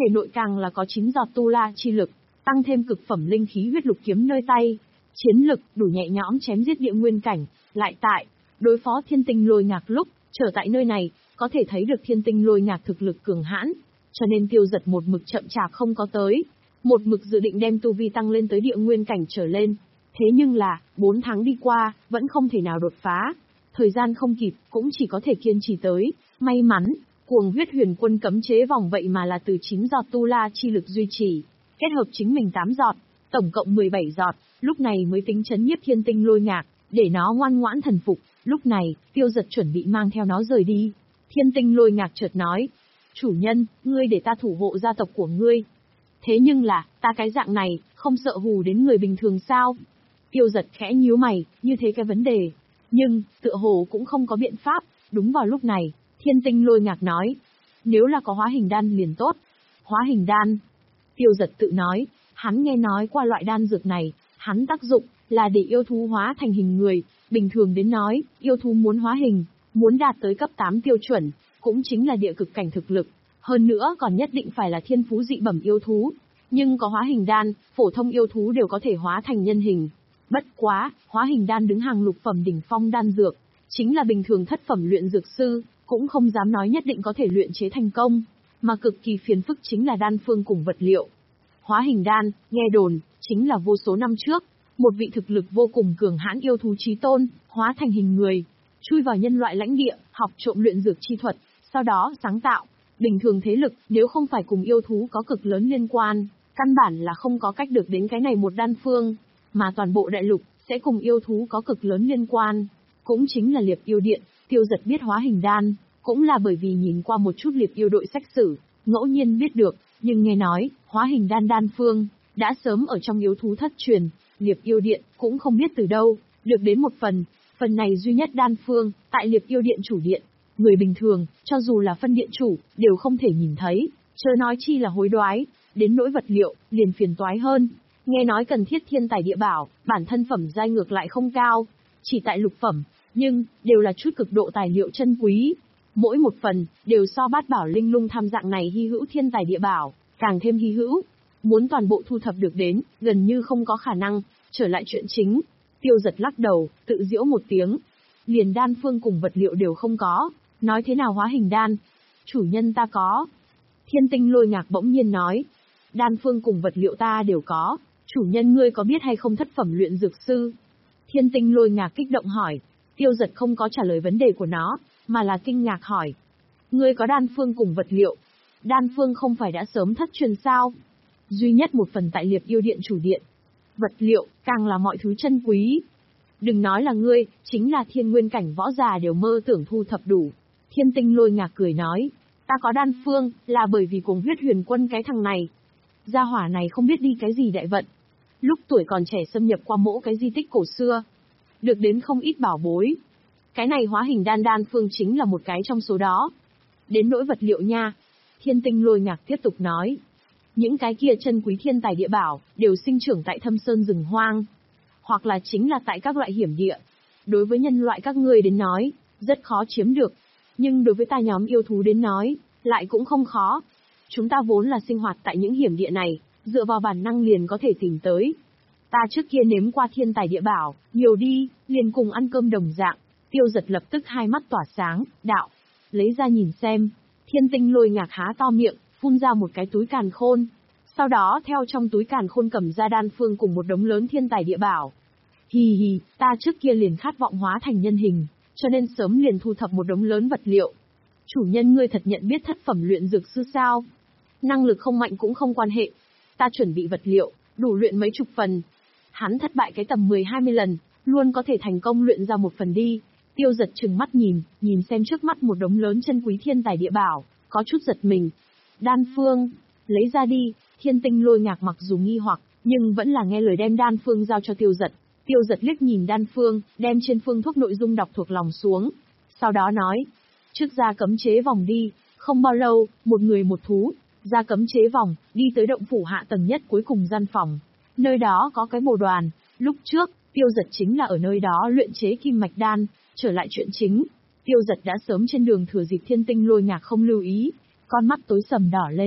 thể nội càng là có chín giọt tu la chi lực, tăng thêm cực phẩm linh khí huyết lục kiếm nơi tay, chiến lực đủ nhẹ nhõm chém giết địa nguyên cảnh, lại tại đối phó thiên tinh lôi ngạc lúc trở tại nơi này, có thể thấy được thiên tinh lôi ngạc thực lực cường hãn, cho nên Tiêu Dật một mực chậm chạp không có tới, một mực dự định đem tu vi tăng lên tới địa nguyên cảnh trở lên. Thế nhưng là, bốn tháng đi qua, vẫn không thể nào đột phá. Thời gian không kịp, cũng chỉ có thể kiên trì tới. May mắn, cuồng huyết huyền quân cấm chế vòng vậy mà là từ chín giọt tu la chi lực duy trì, kết hợp chính mình tám giọt, tổng cộng mười bảy giọt, lúc này mới tính chấn nhiếp thiên tinh lôi ngạc, để nó ngoan ngoãn thần phục. Lúc này, Tiêu Dật chuẩn bị mang theo nó rời đi. Thiên tinh lôi ngạc chợt nói, chủ nhân, ngươi để ta thủ hộ gia tộc của ngươi. Thế nhưng là, ta cái dạng này, không sợ hù đến người bình thường sao? Tiêu Dật khẽ nhíu mày, như thế cái vấn đề. Nhưng, tựa hồ cũng không có biện pháp. Đúng vào lúc này, thiên tinh lôi ngạc nói, nếu là có hóa hình đan liền tốt. Hóa hình đan. Tiêu Dật tự nói, hắn nghe nói qua loại đan dược này, hắn tác dụng là để yêu thú hóa thành hình người. Bình thường đến nói, yêu thú muốn hóa hình, muốn đạt tới cấp tám tiêu chuẩn, cũng chính là địa cực cảnh thực lực. Hơn nữa còn nhất định phải là thiên phú dị bẩm yêu thú. Nhưng có hóa hình đan, phổ thông yêu thú đều có thể hóa thành nhân hình. Bất quá, hóa hình đan đứng hàng lục phẩm đỉnh phong đan dược, chính là bình thường thất phẩm luyện dược sư, cũng không dám nói nhất định có thể luyện chế thành công, mà cực kỳ phiền phức chính là đan phương cùng vật liệu. Hóa hình đan, nghe đồn, chính là vô số năm trước, một vị thực lực vô cùng cường hãn yêu thú chí tôn, hóa thành hình người, chui vào nhân loại lãnh địa, học trộm luyện dược chi thuật, sau đó sáng tạo. Bình thường thế lực, nếu không phải cùng yêu thú có cực lớn liên quan, căn bản là không có cách được đến cái này một đan phương, mà toàn bộ đại lục sẽ cùng yêu thú có cực lớn liên quan, cũng chính là Liệp Yêu Điện. Tiêu Dật biết hóa hình đan, cũng là bởi vì nhìn qua một chút Liệp Yêu đội sách sử, ngẫu nhiên biết được, nhưng nghe nói, hóa hình đan đan phương đã sớm ở trong yêu thú thất truyền, Liệp Yêu Điện cũng không biết từ đâu được đến một phần, phần này duy nhất đan phương tại Liệp Yêu Điện chủ điện. Người bình thường, cho dù là phân điện chủ, đều không thể nhìn thấy, chớ nói chi là hối đoái, đến nỗi vật liệu, liền phiền toái hơn. Nghe nói cần thiết thiên tài địa bảo, bản thân phẩm giai ngược lại không cao, chỉ tại lục phẩm, nhưng, đều là chút cực độ tài liệu chân quý. Mỗi một phần, đều so bát bảo linh lung tham dạng này hy hữu thiên tài địa bảo, càng thêm hy hữu. Muốn toàn bộ thu thập được đến, gần như không có khả năng. Trở lại chuyện chính, Tiêu Dật lắc đầu, tự giễu một tiếng. Liền đan phương cùng vật liệu đều không có, nói thế nào hóa hình đan? Chủ nhân ta có. Thiên tinh lôi ngạc bỗng nhiên nói. Đan phương cùng vật liệu ta đều có, chủ nhân ngươi có biết hay không thất phẩm luyện dược sư? Thiên tinh lôi ngạc kích động hỏi. Tiêu Dật không có trả lời vấn đề của nó, mà là kinh ngạc hỏi. Ngươi có đan phương cùng vật liệu? Đan phương không phải đã sớm thất truyền sao? Duy nhất một phần tại Liệp Yêu Điện chủ điện. Vật liệu, càng là mọi thứ chân quý. Đừng nói là ngươi, chính là thiên nguyên cảnh võ già đều mơ tưởng thu thập đủ. Thiên tinh lôi ngạc cười nói. Ta có đan phương, là bởi vì cùng huyết huyền quân cái thằng này. Gia hỏa này không biết đi cái gì đại vận. Lúc tuổi còn trẻ xâm nhập qua mỗ cái di tích cổ xưa, được đến không ít bảo bối. Cái này hóa hình đan đan phương chính là một cái trong số đó. Đến nỗi vật liệu nha. Thiên tinh lôi ngạc tiếp tục nói. Những cái kia chân quý thiên tài địa bảo, đều sinh trưởng tại thâm sơn rừng hoang. Hoặc là chính là tại các loại hiểm địa. Đối với nhân loại các ngươi đến nói, rất khó chiếm được. Nhưng đối với ta nhóm yêu thú đến nói, lại cũng không khó. Chúng ta vốn là sinh hoạt tại những hiểm địa này, dựa vào bản năng liền có thể tìm tới. Ta trước kia nếm qua thiên tài địa bảo, nhiều đi, liền cùng ăn cơm đồng dạng. Tiêu Dật lập tức hai mắt tỏa sáng, đạo. Lấy ra nhìn xem. Thiên tinh lôi ngạc há to miệng, phun ra một cái túi càn khôn. Sau đó theo trong túi càn khôn cầm ra đan phương cùng một đống lớn thiên tài địa bảo. Hì hì, ta trước kia liền khát vọng hóa thành nhân hình, cho nên sớm liền thu thập một đống lớn vật liệu. Chủ nhân ngươi thật nhận biết thất phẩm luyện dược sư sao? Năng lực không mạnh cũng không quan hệ. Ta chuẩn bị vật liệu, đủ luyện mấy chục phần. Hắn thất bại cái tầm mười hai mươi lần, luôn có thể thành công luyện ra một phần đi. Tiêu Dật trừng mắt nhìn, nhìn xem trước mắt một đống lớn chân quý thiên tài địa bảo, có chút giật mình. Đan phương, lấy ra đi. Thiên tinh lôi ngạc mặc dù nghi hoặc, nhưng vẫn là nghe lời đem đan phương giao cho Tiêu Dật. Tiêu Dật liếc nhìn đan phương, đem trên phương thuốc nội dung đọc thuộc lòng xuống. Sau đó nói, trước ra cấm chế vòng đi. Không bao lâu, một người một thú, ra cấm chế vòng, đi tới động phủ hạ tầng nhất cuối cùng gian phòng. Nơi đó có cái bồ đoàn, lúc trước, Tiêu Dật chính là ở nơi đó luyện chế kim mạch đan. Trở lại chuyện chính, Tiêu Dật đã sớm trên đường thừa dịp thiên tinh lôi ngạc không lưu ý, con mắt tối sầm đỏ lên.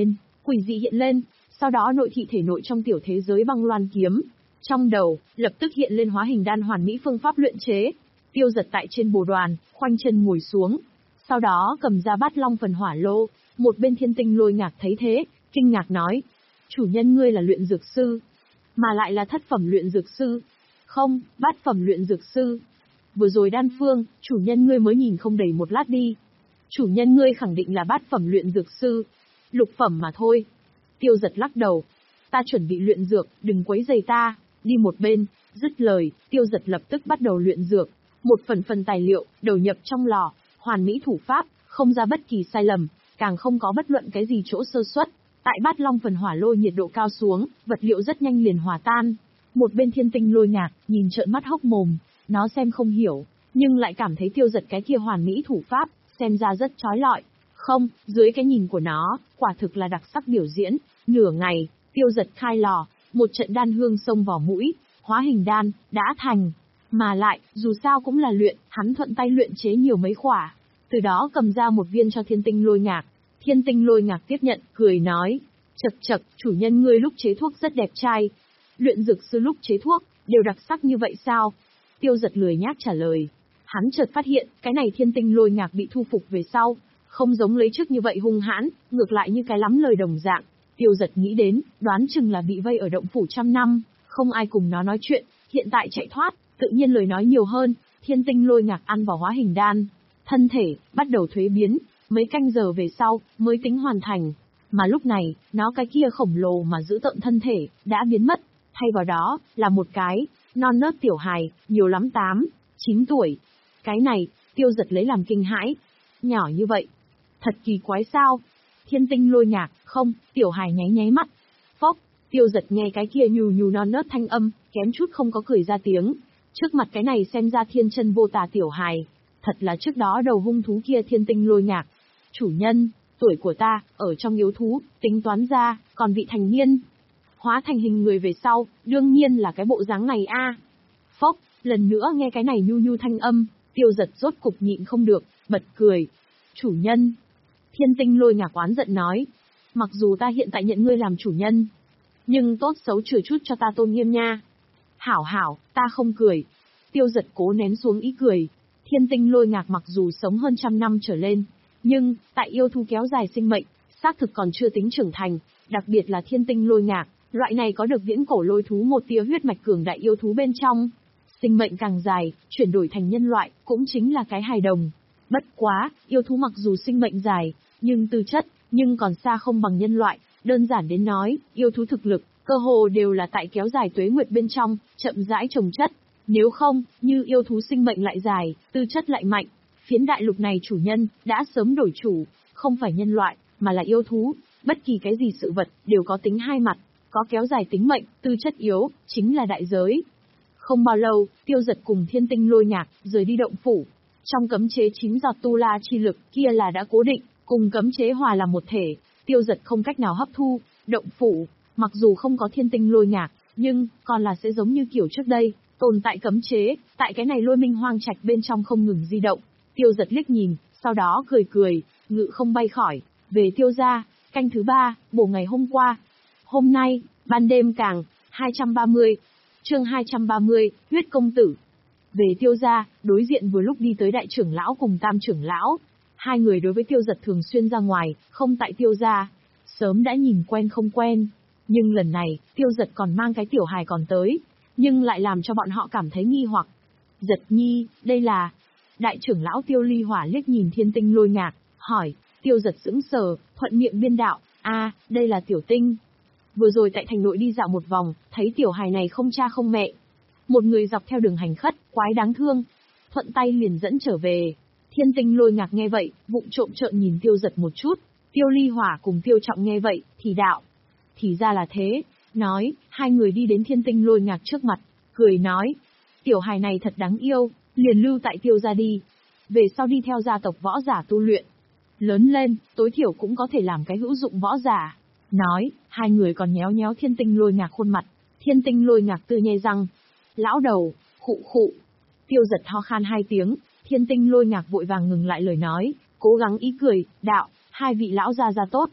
quỷ dị hiện lên, sau đó nội thị thể nội trong tiểu thế giới băng loan kiếm. Trong đầu, lập tức hiện lên hóa hình đan hoàn mỹ phương pháp luyện chế. Tiêu Giật tại trên bồ đoàn, khoanh chân ngồi xuống. Sau đó cầm ra bát long phần hỏa lô, một bên Thiên Tinh Lôi Ngạc thấy thế, kinh ngạc nói. Chủ nhân ngươi là luyện dược sư, mà lại là thất phẩm luyện dược sư. Không, bát phẩm luyện dược sư. Vừa rồi đan phương, chủ nhân ngươi mới nhìn không đầy một lát đi. Chủ nhân ngươi khẳng định là bát phẩm luyện dược sư. Lục phẩm mà thôi. Tiêu Giật lắc đầu. Ta chuẩn bị luyện dược, đừng quấy rầy ta, đi một bên. Dứt lời, Tiêu Giật lập tức bắt đầu luyện dược. Một phần phần tài liệu, đầu nhập trong lò, hoàn mỹ thủ pháp, không ra bất kỳ sai lầm, càng không có bất luận cái gì chỗ sơ suất. Tại bát long phần hỏa lô nhiệt độ cao xuống, vật liệu rất nhanh liền hòa tan. Một bên Thiên Tinh Lôi Ngạc, nhìn trợn mắt hốc mồm, nó xem không hiểu, nhưng lại cảm thấy Tiêu Giật cái kia hoàn mỹ thủ pháp, xem ra rất chói lọi. Không, dưới cái nhìn của nó, quả thực là đặc sắc biểu diễn. Nửa ngày, Tiêu Giật khai lò, một trận đan hương xông vào mũi, hóa hình đan, đã thành. Mà lại, dù sao cũng là luyện, hắn thuận tay luyện chế nhiều mấy khỏa. Từ đó cầm ra một viên cho Thiên Tinh Lôi Ngạc. Thiên Tinh Lôi Ngạc tiếp nhận, cười nói. Chậc chậc, chủ nhân ngươi lúc chế thuốc rất đẹp trai. Luyện dược sư lúc chế thuốc, đều đặc sắc như vậy sao? Tiêu Giật lười nhác trả lời. Hắn chợt phát hiện, cái này Thiên Tinh Lôi Ngạc bị thu phục về sau, không giống lấy trước như vậy hung hãn, ngược lại như cái lắm lời đồng dạng. Tiêu Giật nghĩ đến, đoán chừng là bị vây ở động phủ trăm năm, không ai cùng nó nói chuyện, hiện tại chạy thoát, tự nhiên lời nói nhiều hơn. Thiên Tinh Lôi Ngạc ăn vào hóa hình đan, thân thể bắt đầu thuế biến, mấy canh giờ về sau mới tính hoàn thành. Mà lúc này, nó cái kia khổng lồ mà giữ tợn thân thể đã biến mất, thay vào đó là một cái non nớt tiểu hài, nhiều lắm tám, chín tuổi. Cái này, Tiêu Giật lấy làm kinh hãi. Nhỏ như vậy, thật kỳ quái sao? Thiên Tinh Lôi Ngạc, không, tiểu hài nháy nháy mắt. Phốc, Tiêu Giật nghe cái kia nhù nhù non nớt thanh âm, kém chút không có cười ra tiếng. Trước mặt cái này xem ra thiên chân vô tà tiểu hài, thật là trước đó đầu hung thú kia Thiên Tinh Lôi Ngạc. Chủ nhân, tuổi của ta, ở trong yếu thú, tính toán ra, còn vị thành niên. Hóa thành hình người về sau, đương nhiên là cái bộ dáng này a. Phốc, lần nữa nghe cái này nhu nhu thanh âm, Tiêu Giật rốt cục nhịn không được, bật cười. Chủ nhân. Thiên Tinh Lôi Ngạc oán giận nói. Mặc dù ta hiện tại nhận ngươi làm chủ nhân, nhưng tốt xấu chừa chút cho ta tôn nghiêm nha. Hảo hảo, ta không cười. Tiêu Giật cố nén xuống ý cười. Thiên Tinh Lôi Ngạc mặc dù sống hơn trăm năm trở lên, nhưng, tại yêu thú kéo dài sinh mệnh, xác thực còn chưa tính trưởng thành, đặc biệt là Thiên Tinh Lôi Ngạc, loại này có được viễn cổ lôi thú một tia huyết mạch cường đại yêu thú bên trong. Sinh mệnh càng dài, chuyển đổi thành nhân loại, cũng chính là cái hài đồng. Bất quá, yêu thú mặc dù sinh mệnh dài, nhưng tư chất, nhưng còn xa không bằng nhân loại, đơn giản đến nói, yêu thú thực lực, cơ hồ đều là tại kéo dài tuế nguyệt bên trong, chậm rãi trồng chất. Nếu không, như yêu thú sinh mệnh lại dài, tư chất lại mạnh, phiến đại lục này chủ nhân, đã sớm đổi chủ, không phải nhân loại, mà là yêu thú, bất kỳ cái gì sự vật, đều có tính hai mặt, có kéo dài tính mệnh, tư chất yếu, chính là đại giới. Không bao lâu, Tiêu Giật cùng Thiên Tinh Lôi Ngạc, rời đi động phủ. Trong cấm chế chín giọt tu la chi lực, kia là đã cố định, cùng cấm chế hòa làm một thể, Tiêu Giật không cách nào hấp thu, động phủ, mặc dù không có Thiên Tinh Lôi Ngạc, nhưng, còn là sẽ giống như kiểu trước đây, tồn tại cấm chế, tại cái này lôi minh hoang trạch bên trong không ngừng di động. Tiêu Giật liếc nhìn, sau đó cười cười, ngự không bay khỏi, về Tiêu gia, canh thứ ba, bổ ngày hôm qua. Hôm nay, ban đêm càng, hai trăm ba mươi, chương hai trăm ba mươi, huyết công tử. Về Tiêu gia, đối diện vừa lúc đi tới đại trưởng lão cùng tam trưởng lão. Hai người đối với Tiêu Giật thường xuyên ra ngoài, không tại Tiêu gia, sớm đã nhìn quen không quen. Nhưng lần này, Tiêu Giật còn mang cái tiểu hài còn tới, nhưng lại làm cho bọn họ cảm thấy nghi hoặc. Giật nhi, đây là... Đại trưởng lão Tiêu Ly Hỏa liếc nhìn Thiên Tinh Lôi Ngạc, hỏi. Tiêu Giật sững sờ, thuận miệng biên đạo, a, đây là tiểu tinh. Vừa rồi tại thành nội đi dạo một vòng, thấy tiểu hài này không cha không mẹ. Một người dọc theo đường hành khất, quái đáng thương. Thuận tay liền dẫn trở về. Thiên Tinh Lôi Ngạc nghe vậy, vụng trộm trợn nhìn Tiêu Giật một chút. Tiêu Ly Hỏa cùng Tiêu Trọng nghe vậy, thì đạo. Thì ra là thế. Nói, hai người đi đến Thiên Tinh Lôi Ngạc trước mặt, cười nói. Tiểu hài này thật đáng yêu, liền lưu tại Tiêu gia đi. Về sau đi theo gia tộc võ giả tu luyện. Lớn lên, tối thiểu cũng có thể làm cái hữu dụng võ giả. Nói, hai người còn nhéo nhéo Thiên Tinh Lôi Ngạc khuôn mặt. Thiên Tinh Lôi Ngạc tươi nhai răng. Lão đầu, khụ khụ. Tiêu Giật ho khan hai tiếng, Thiên Tinh Lôi Ngạc vội vàng ngừng lại lời nói, cố gắng ý cười, đạo, hai vị lão gia gia tốt.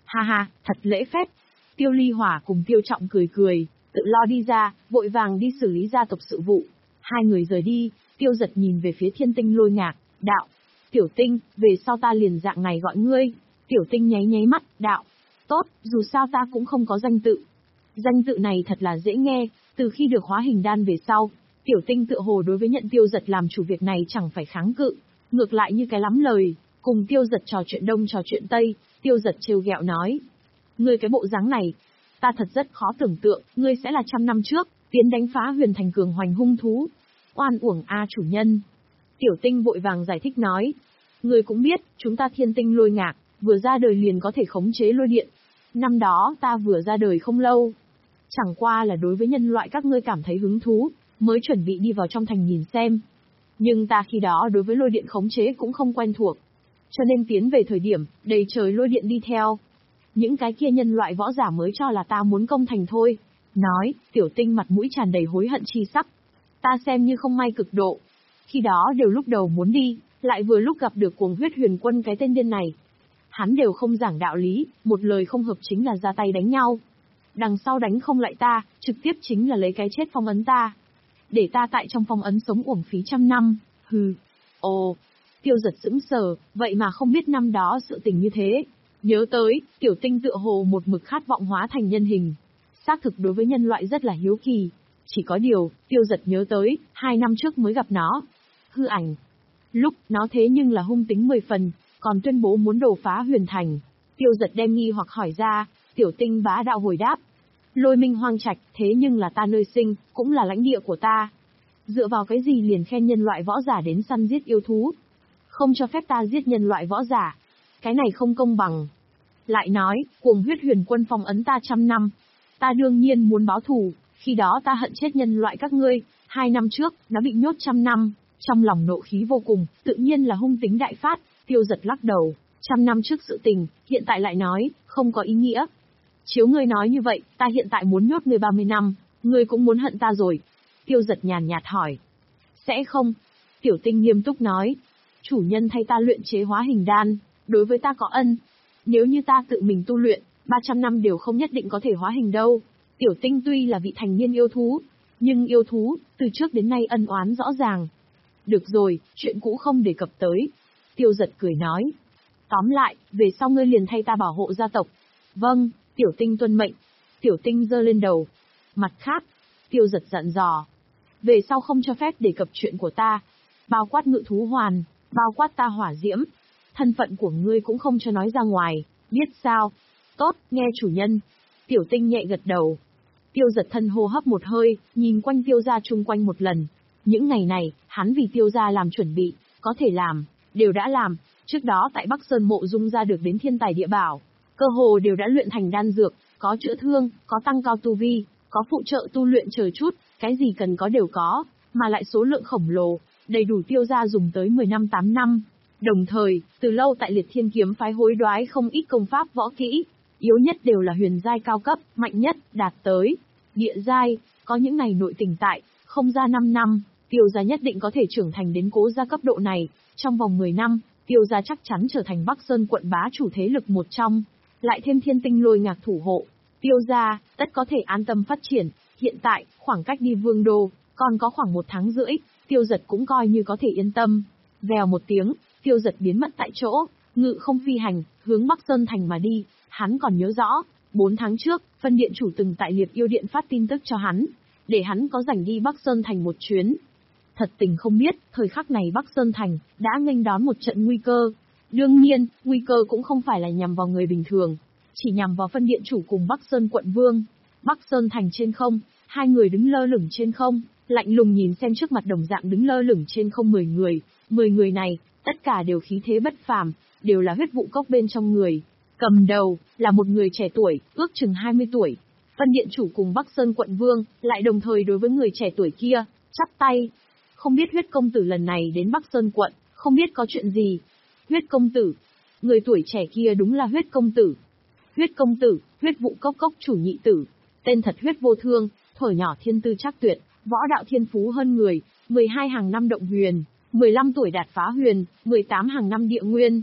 Ha ha, thật lễ phép. Tiêu Ly Hỏa cùng Tiêu Trọng cười cười, tự lo đi ra, vội vàng đi xử lý gia tộc sự vụ. Hai người rời đi, Tiêu Giật nhìn về phía Thiên Tinh Lôi Ngạc, đạo. Tiểu Tinh, về sau ta liền dạng này gọi ngươi. Tiểu Tinh nháy nháy mắt, đạo. Tốt, dù sao ta cũng không có danh tự. Danh tự này thật là dễ nghe, từ khi được hóa hình đan về sau, Tiểu Tinh tựa hồ đối với nhận Tiêu Giật làm chủ việc này chẳng phải kháng cự, ngược lại như cái lắm lời, cùng Tiêu Giật trò chuyện đông trò chuyện tây. Tiêu Giật trêu ghẹo nói. Ngươi cái bộ dáng này, ta thật rất khó tưởng tượng, ngươi sẽ là trăm năm trước, tiến đánh phá huyền thành cường hoành hung thú. Oan uổng a chủ nhân. Tiểu Tinh vội vàng giải thích nói. Ngươi cũng biết, chúng ta Thiên Tinh Lôi Ngạc, vừa ra đời liền có thể khống chế lôi điện. Năm đó ta vừa ra đời không lâu. Chẳng qua là đối với nhân loại các ngươi cảm thấy hứng thú, mới chuẩn bị đi vào trong thành nhìn xem. Nhưng ta khi đó đối với lôi điện khống chế cũng không quen thuộc. Cho nên tiến về thời điểm, đầy trời lôi điện đi theo. Những cái kia nhân loại võ giả mới cho là ta muốn công thành thôi. Nói, Tiểu Tinh mặt mũi tràn đầy hối hận chi sắc. Ta xem như không may cực độ. Khi đó đều lúc đầu muốn đi, lại vừa lúc gặp được Cuồng Huyết Huyền Quân cái tên điên này. Hắn đều không giảng đạo lý, một lời không hợp chính là ra tay đánh nhau. Đằng sau đánh không lại ta, trực tiếp chính là lấy cái chết phong ấn ta. Để ta tại trong phong ấn sống uổng phí trăm năm, hừ. Ồ, Tiêu Giật sững sờ, vậy mà không biết năm đó sự tình như thế. Nhớ tới, Tiểu Tinh tựa hồ một mực khát vọng hóa thành nhân hình. Xác thực đối với nhân loại rất là hiếu kỳ. Chỉ có điều, Tiêu Giật nhớ tới, hai năm trước mới gặp nó. Hư ảnh. Lúc, nó thế nhưng là hung tính mười phần, còn tuyên bố muốn đổ phá huyền thành. Tiêu Giật đem nghi hoặc hỏi ra, Tiểu Tinh bá đạo hồi đáp. Lôi Minh Hoang Trạch, thế nhưng là ta nơi sinh, cũng là lãnh địa của ta. Dựa vào cái gì liền khen nhân loại võ giả đến săn giết yêu thú? Không cho phép ta giết nhân loại võ giả. Cái này không công bằng. Lại nói, Cuồng Huyết Huyền Quân phong ấn ta trăm năm. Ta đương nhiên muốn báo thù, khi đó ta hận chết nhân loại các ngươi. Hai năm trước, nó bị nhốt trăm năm, trong lòng nộ khí vô cùng, tự nhiên là hung tính đại phát. Tiêu Giật lắc đầu, trăm năm trước sự tình, hiện tại lại nói, không có ý nghĩa. Chiếu ngươi nói như vậy, ta hiện tại muốn nhốt ngươi ba mươi năm, ngươi cũng muốn hận ta rồi. Tiêu Giật nhàn nhạt hỏi. Sẽ không. Tiểu Tinh nghiêm túc nói. Chủ nhân thay ta luyện chế hóa hình đan, đối với ta có ân. Nếu như ta tự mình tu luyện, ba trăm năm đều không nhất định có thể hóa hình đâu. Tiểu Tinh tuy là vị thành niên yêu thú, nhưng yêu thú, từ trước đến nay ân oán rõ ràng. Được rồi, chuyện cũ không đề cập tới. Tiêu Giật cười nói. Tóm lại, về sau ngươi liền thay ta bảo hộ gia tộc. Vâng, Tiểu Tinh tuân mệnh. Tiểu Tinh giơ lên đầu. Mặt khác, Tiêu Giật dặn dò. Về sau không cho phép đề cập chuyện của ta. Bao quát ngự thú hoàn, bao quát ta hỏa diễm. Thân phận của ngươi cũng không cho nói ra ngoài, biết sao? Tốt, nghe chủ nhân. Tiểu Tinh nhẹ gật đầu. Tiêu Giật thân hô hấp một hơi, nhìn quanh Tiêu gia chung quanh một lần. Những ngày này, hắn vì Tiêu gia làm chuẩn bị, có thể làm, đều đã làm. Trước đó tại Bắc Sơn Mộ Dung ra được đến thiên tài địa bảo, cơ hồ đều đã luyện thành đan dược, có chữa thương, có tăng cao tu vi, có phụ trợ tu luyện chờ chút, cái gì cần có đều có, mà lại số lượng khổng lồ, đầy đủ Tiêu gia dùng tới mười năm tám năm. Đồng thời, từ lâu tại Liệt Thiên Kiếm phái hối đoái không ít công pháp võ kỹ, yếu nhất đều là huyền giai cao cấp, mạnh nhất đạt tới địa giai, có những này nội tình tại, không ra năm năm, Tiêu gia nhất định có thể trưởng thành đến Cố gia cấp độ này, trong vòng mười năm, Tiêu gia chắc chắn trở thành Bắc Sơn quận bá chủ thế lực một trong, lại thêm Thiên Tinh Lôi Ngạc thủ hộ, Tiêu gia tất có thể an tâm phát triển. Hiện tại, khoảng cách đi Vương Đô còn có khoảng một tháng rưỡi, Tiêu Giật cũng coi như có thể yên tâm. Vèo một tiếng, Tiêu Giật biến mất tại chỗ, ngự không phi hành, hướng Bắc Sơn thành mà đi. Hắn còn nhớ rõ, bốn tháng trước, phân điện chủ từng tại Liệp Yêu Điện phát tin tức cho hắn, để hắn có rảnh đi Bắc Sơn thành một chuyến. Thật tình không biết, thời khắc này Bắc Sơn thành đã nghênh đón một trận nguy cơ. Đương nhiên, nguy cơ cũng không phải là nhằm vào người bình thường, chỉ nhằm vào phân điện chủ cùng Bắc Sơn quận vương. Bắc Sơn thành trên không, hai người đứng lơ lửng trên không, lạnh lùng nhìn xem trước mặt đồng dạng đứng lơ lửng trên không mười người. Mười người này, tất cả đều khí thế bất phàm, đều là huyết vụ cốc bên trong người. Cầm đầu, là một người trẻ tuổi, ước chừng hai mươi tuổi. Phân điện chủ cùng Bắc Sơn quận vương, lại đồng thời đối với người trẻ tuổi kia, chắp tay. Không biết huyết công tử lần này đến Bắc Sơn quận, không biết có chuyện gì. Huyết công tử. Người tuổi trẻ kia đúng là huyết công tử. Huyết công tử, huyết vụ cốc cốc chủ nhị tử. Tên thật huyết vô thương, thuở nhỏ thiên tư trắc tuyệt, võ đạo thiên phú hơn người, mười hai hàng năm động huyền, mười lăm tuổi đạt phá huyền, mười tám hàng năm địa nguyên.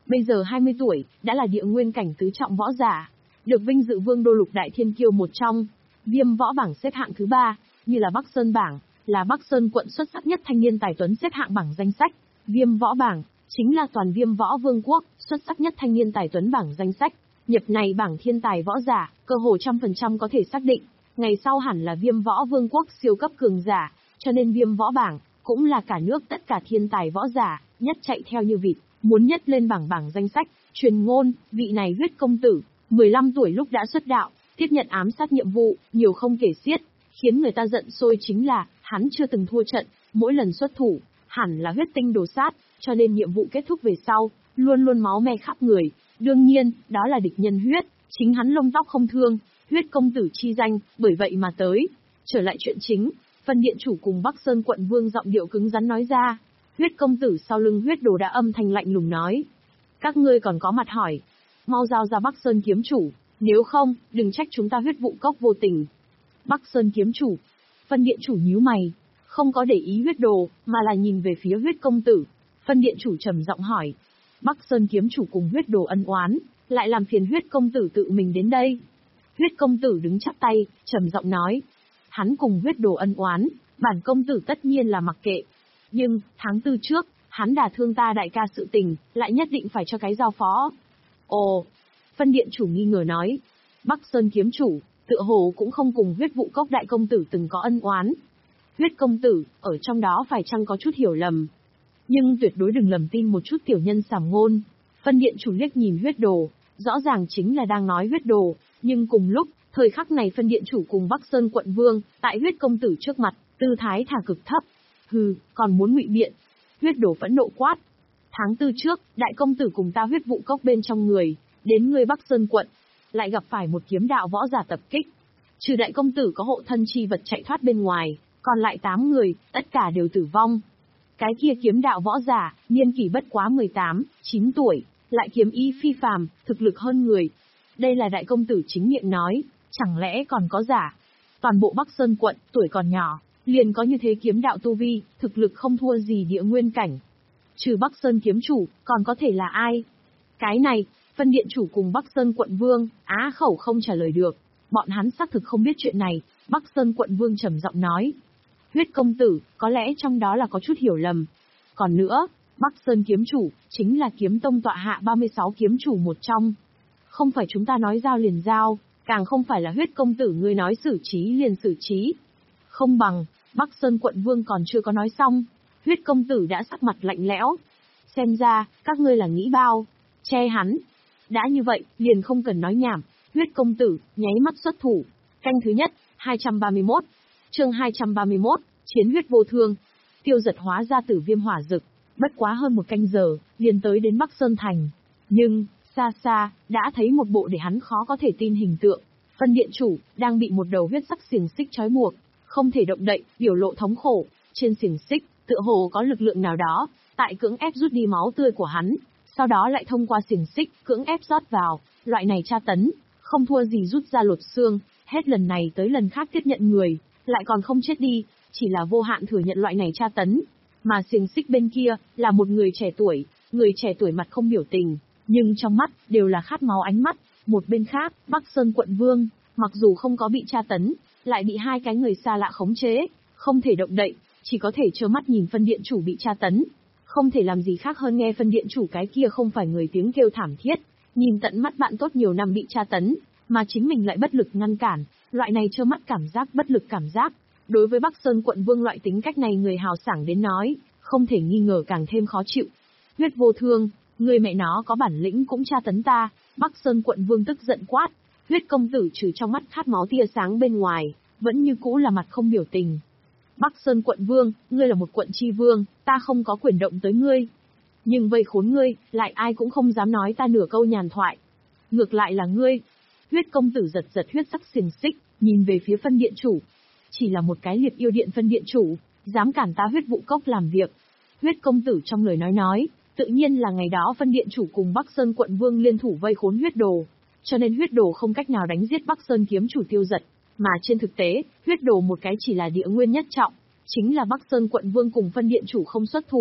Bây giờ hai mươi tuổi, đã là địa nguyên cảnh tứ trọng võ giả, được vinh dự vương đô lục đại thiên kiêu một trong. Viêm võ bảng xếp hạng thứ ba, như là Bắc Sơn bảng, là Bắc Sơn quận xuất sắc nhất thanh niên tài tuấn xếp hạng bảng danh sách. Viêm võ bảng, chính là toàn Viêm võ vương quốc, xuất sắc nhất thanh niên tài tuấn bảng danh sách. Nhập này bảng thiên tài võ giả, cơ hồ trăm phần trăm có thể xác định, ngày sau hẳn là Viêm võ vương quốc siêu cấp cường giả, cho nên Viêm võ bảng, cũng là cả nước tất cả thiên tài võ giả, nhất chạy theo như vịt, muốn nhất lên bảng bảng danh sách. Truyền ngôn, vị này Huyết công tử, mười lăm tuổi lúc đã xuất đạo, tiếp nhận ám sát nhiệm vụ, nhiều không kể xiết, khiến người ta giận sôi chính là, hắn chưa từng thua trận, mỗi lần xuất thủ, hẳn là huyết tinh đồ sát, cho nên nhiệm vụ kết thúc về sau, luôn luôn máu me khắp người. Đương nhiên, đó là địch nhân huyết, chính hắn lông tóc không thương, Huyết công tử chi danh, bởi vậy mà tới. Trở lại chuyện chính, Phân điện chủ cùng Bắc Sơn quận vương giọng điệu cứng rắn nói ra. Huyết công tử sau lưng Huyết đồ đã âm thanh lạnh lùng nói. Các ngươi còn có mặt hỏi, mau giao ra Bắc Sơn kiếm chủ, nếu không, đừng trách chúng ta Huyết vụ cốc vô tình. Bắc Sơn kiếm chủ, Phân điện chủ nhíu mày, không có để ý Huyết đồ, mà là nhìn về phía Huyết công tử. Phân điện chủ trầm giọng hỏi, Bắc Sơn kiếm chủ cùng Huyết đồ ân oán, lại làm phiền Huyết công tử tự mình đến đây. Huyết công tử đứng chắp tay, trầm giọng nói, hắn cùng Huyết đồ ân oán, bản công tử tất nhiên là mặc kệ. Nhưng, tháng tư trước, hắn đả thương ta đại ca sự tình, lại nhất định phải cho cái giao phó. Ồ, Phân điện chủ nghi ngờ nói, Bắc Sơn kiếm chủ, tựa hồ cũng không cùng Huyết vụ cốc đại công tử từng có ân oán. Huyết công tử, ở trong đó phải chăng có chút hiểu lầm. Nhưng tuyệt đối đừng lầm tin một chút tiểu nhân sàm ngôn. Phân điện chủ liếc nhìn Huyết đồ, rõ ràng chính là đang nói Huyết đồ, nhưng cùng lúc, thời khắc này Phân điện chủ cùng Bắc Sơn quận vương, tại Huyết công tử trước mặt, tư thái thả cực thấp. Hừ, còn muốn ngụy biện. Huyết đồ phẫn nộ quát. Tháng tư trước, đại công tử cùng ta Huyết vụ cốc bên trong người, đến người Bắc Sơn quận, lại gặp phải một kiếm đạo võ giả tập kích. Trừ đại công tử có hộ thân chi vật chạy thoát bên ngoài, còn lại tám người, tất cả đều tử vong. Cái kia kiếm đạo võ giả, niên kỷ bất quá mười tám, chín tuổi, lại kiếm ý phi phàm, thực lực hơn người. Đây là đại công tử chính miệng nói, chẳng lẽ còn có giả? Toàn bộ Bắc Sơn quận, tuổi còn nhỏ, liền có như thế kiếm đạo tu vi, thực lực không thua gì địa nguyên cảnh. Trừ Bắc Sơn kiếm chủ, còn có thể là ai? Cái này, Phân điện chủ cùng Bắc Sơn quận vương, á khẩu không trả lời được. Bọn hắn xác thực không biết chuyện này, Bắc Sơn quận vương trầm giọng nói. Huyết công tử, có lẽ trong đó là có chút hiểu lầm. Còn nữa, Bắc Sơn kiếm chủ, chính là kiếm tông tọa hạ ba mươi sáu kiếm chủ một trong. Không phải chúng ta nói giao liền giao, càng không phải là Huyết công tử ngươi nói xử trí liền xử trí. Không bằng, Bắc Sơn quận vương còn chưa có nói xong, Huyết công tử đã sắc mặt lạnh lẽo. Xem ra, các ngươi là nghĩ bao, che hắn. Đã như vậy, liền không cần nói nhảm, Huyết công tử, nháy mắt xuất thủ. Canh thứ nhất, hai trăm ba mươi mốt. Chương hai trăm ba mươi mốt, chiến huyết vô thương. Tiêu Giật hóa ra tử viêm hỏa dực, bất quá hơn một canh giờ, liền tới đến Bắc Sơn thành. Nhưng, xa xa, đã thấy một bộ để hắn khó có thể tin hình tượng. Phân điện chủ, đang bị một đầu huyết sắc xiềng xích trói buộc, không thể động đậy, biểu lộ thống khổ. Trên xiềng xích, tựa hồ có lực lượng nào đó, tại cưỡng ép rút đi máu tươi của hắn, sau đó lại thông qua xiềng xích, cưỡng ép rót vào. Loại này tra tấn, không thua gì rút ra lột xương, hết lần này tới lần khác tiếp nhận người, lại còn không chết đi, chỉ là vô hạn thừa nhận loại này tra tấn. Mà xiềng xích bên kia, là một người trẻ tuổi, người trẻ tuổi mặt không biểu tình, nhưng trong mắt, đều là khát máu ánh mắt. Một bên khác, Bắc Sơn quận vương, mặc dù không có bị tra tấn, lại bị hai cái người xa lạ khống chế, không thể động đậy, chỉ có thể trơ mắt nhìn Phân điện chủ bị tra tấn. Không thể làm gì khác hơn nghe Phân điện chủ cái kia không phải người tiếng kêu thảm thiết, nhìn tận mắt bạn tốt nhiều năm bị tra tấn, mà chính mình lại bất lực ngăn cản, loại này trơ mắt cảm giác bất lực cảm giác. Đối với Bắc Sơn quận vương loại tính cách này người hào sảng đến nói, không thể nghi ngờ càng thêm khó chịu. Huyết vô thương, người mẹ nó có bản lĩnh cũng tra tấn ta, Bắc Sơn quận vương tức giận quát. Huyết công tử trừ trong mắt khát máu tia sáng bên ngoài, vẫn như cũ là mặt không biểu tình. Bắc Sơn quận vương, ngươi là một quận chi vương, ta không có quyền động tới ngươi. Nhưng vây khốn ngươi, lại ai cũng không dám nói ta nửa câu nhàn thoại. Ngược lại là ngươi. Huyết công tử giật giật huyết sắc xiềng xích, nhìn về phía Phân điện chủ. Chỉ là một cái liệp yêu điện Phân điện chủ, dám cản ta Huyết vụ cốc làm việc. Huyết công tử trong lời nói nói, tự nhiên là ngày đó Phân điện chủ cùng Bắc Sơn quận vương liên thủ vây khốn Huyết đồ, cho nên Huyết đồ không cách nào đánh giết Bắc Sơn kiếm chủ Tiêu Giật. Mà trên thực tế, Huyết đồ một cái chỉ là địa nguyên nhất trọng, chính là Bắc Sơn quận vương cùng Phân điện chủ không xuất thủ.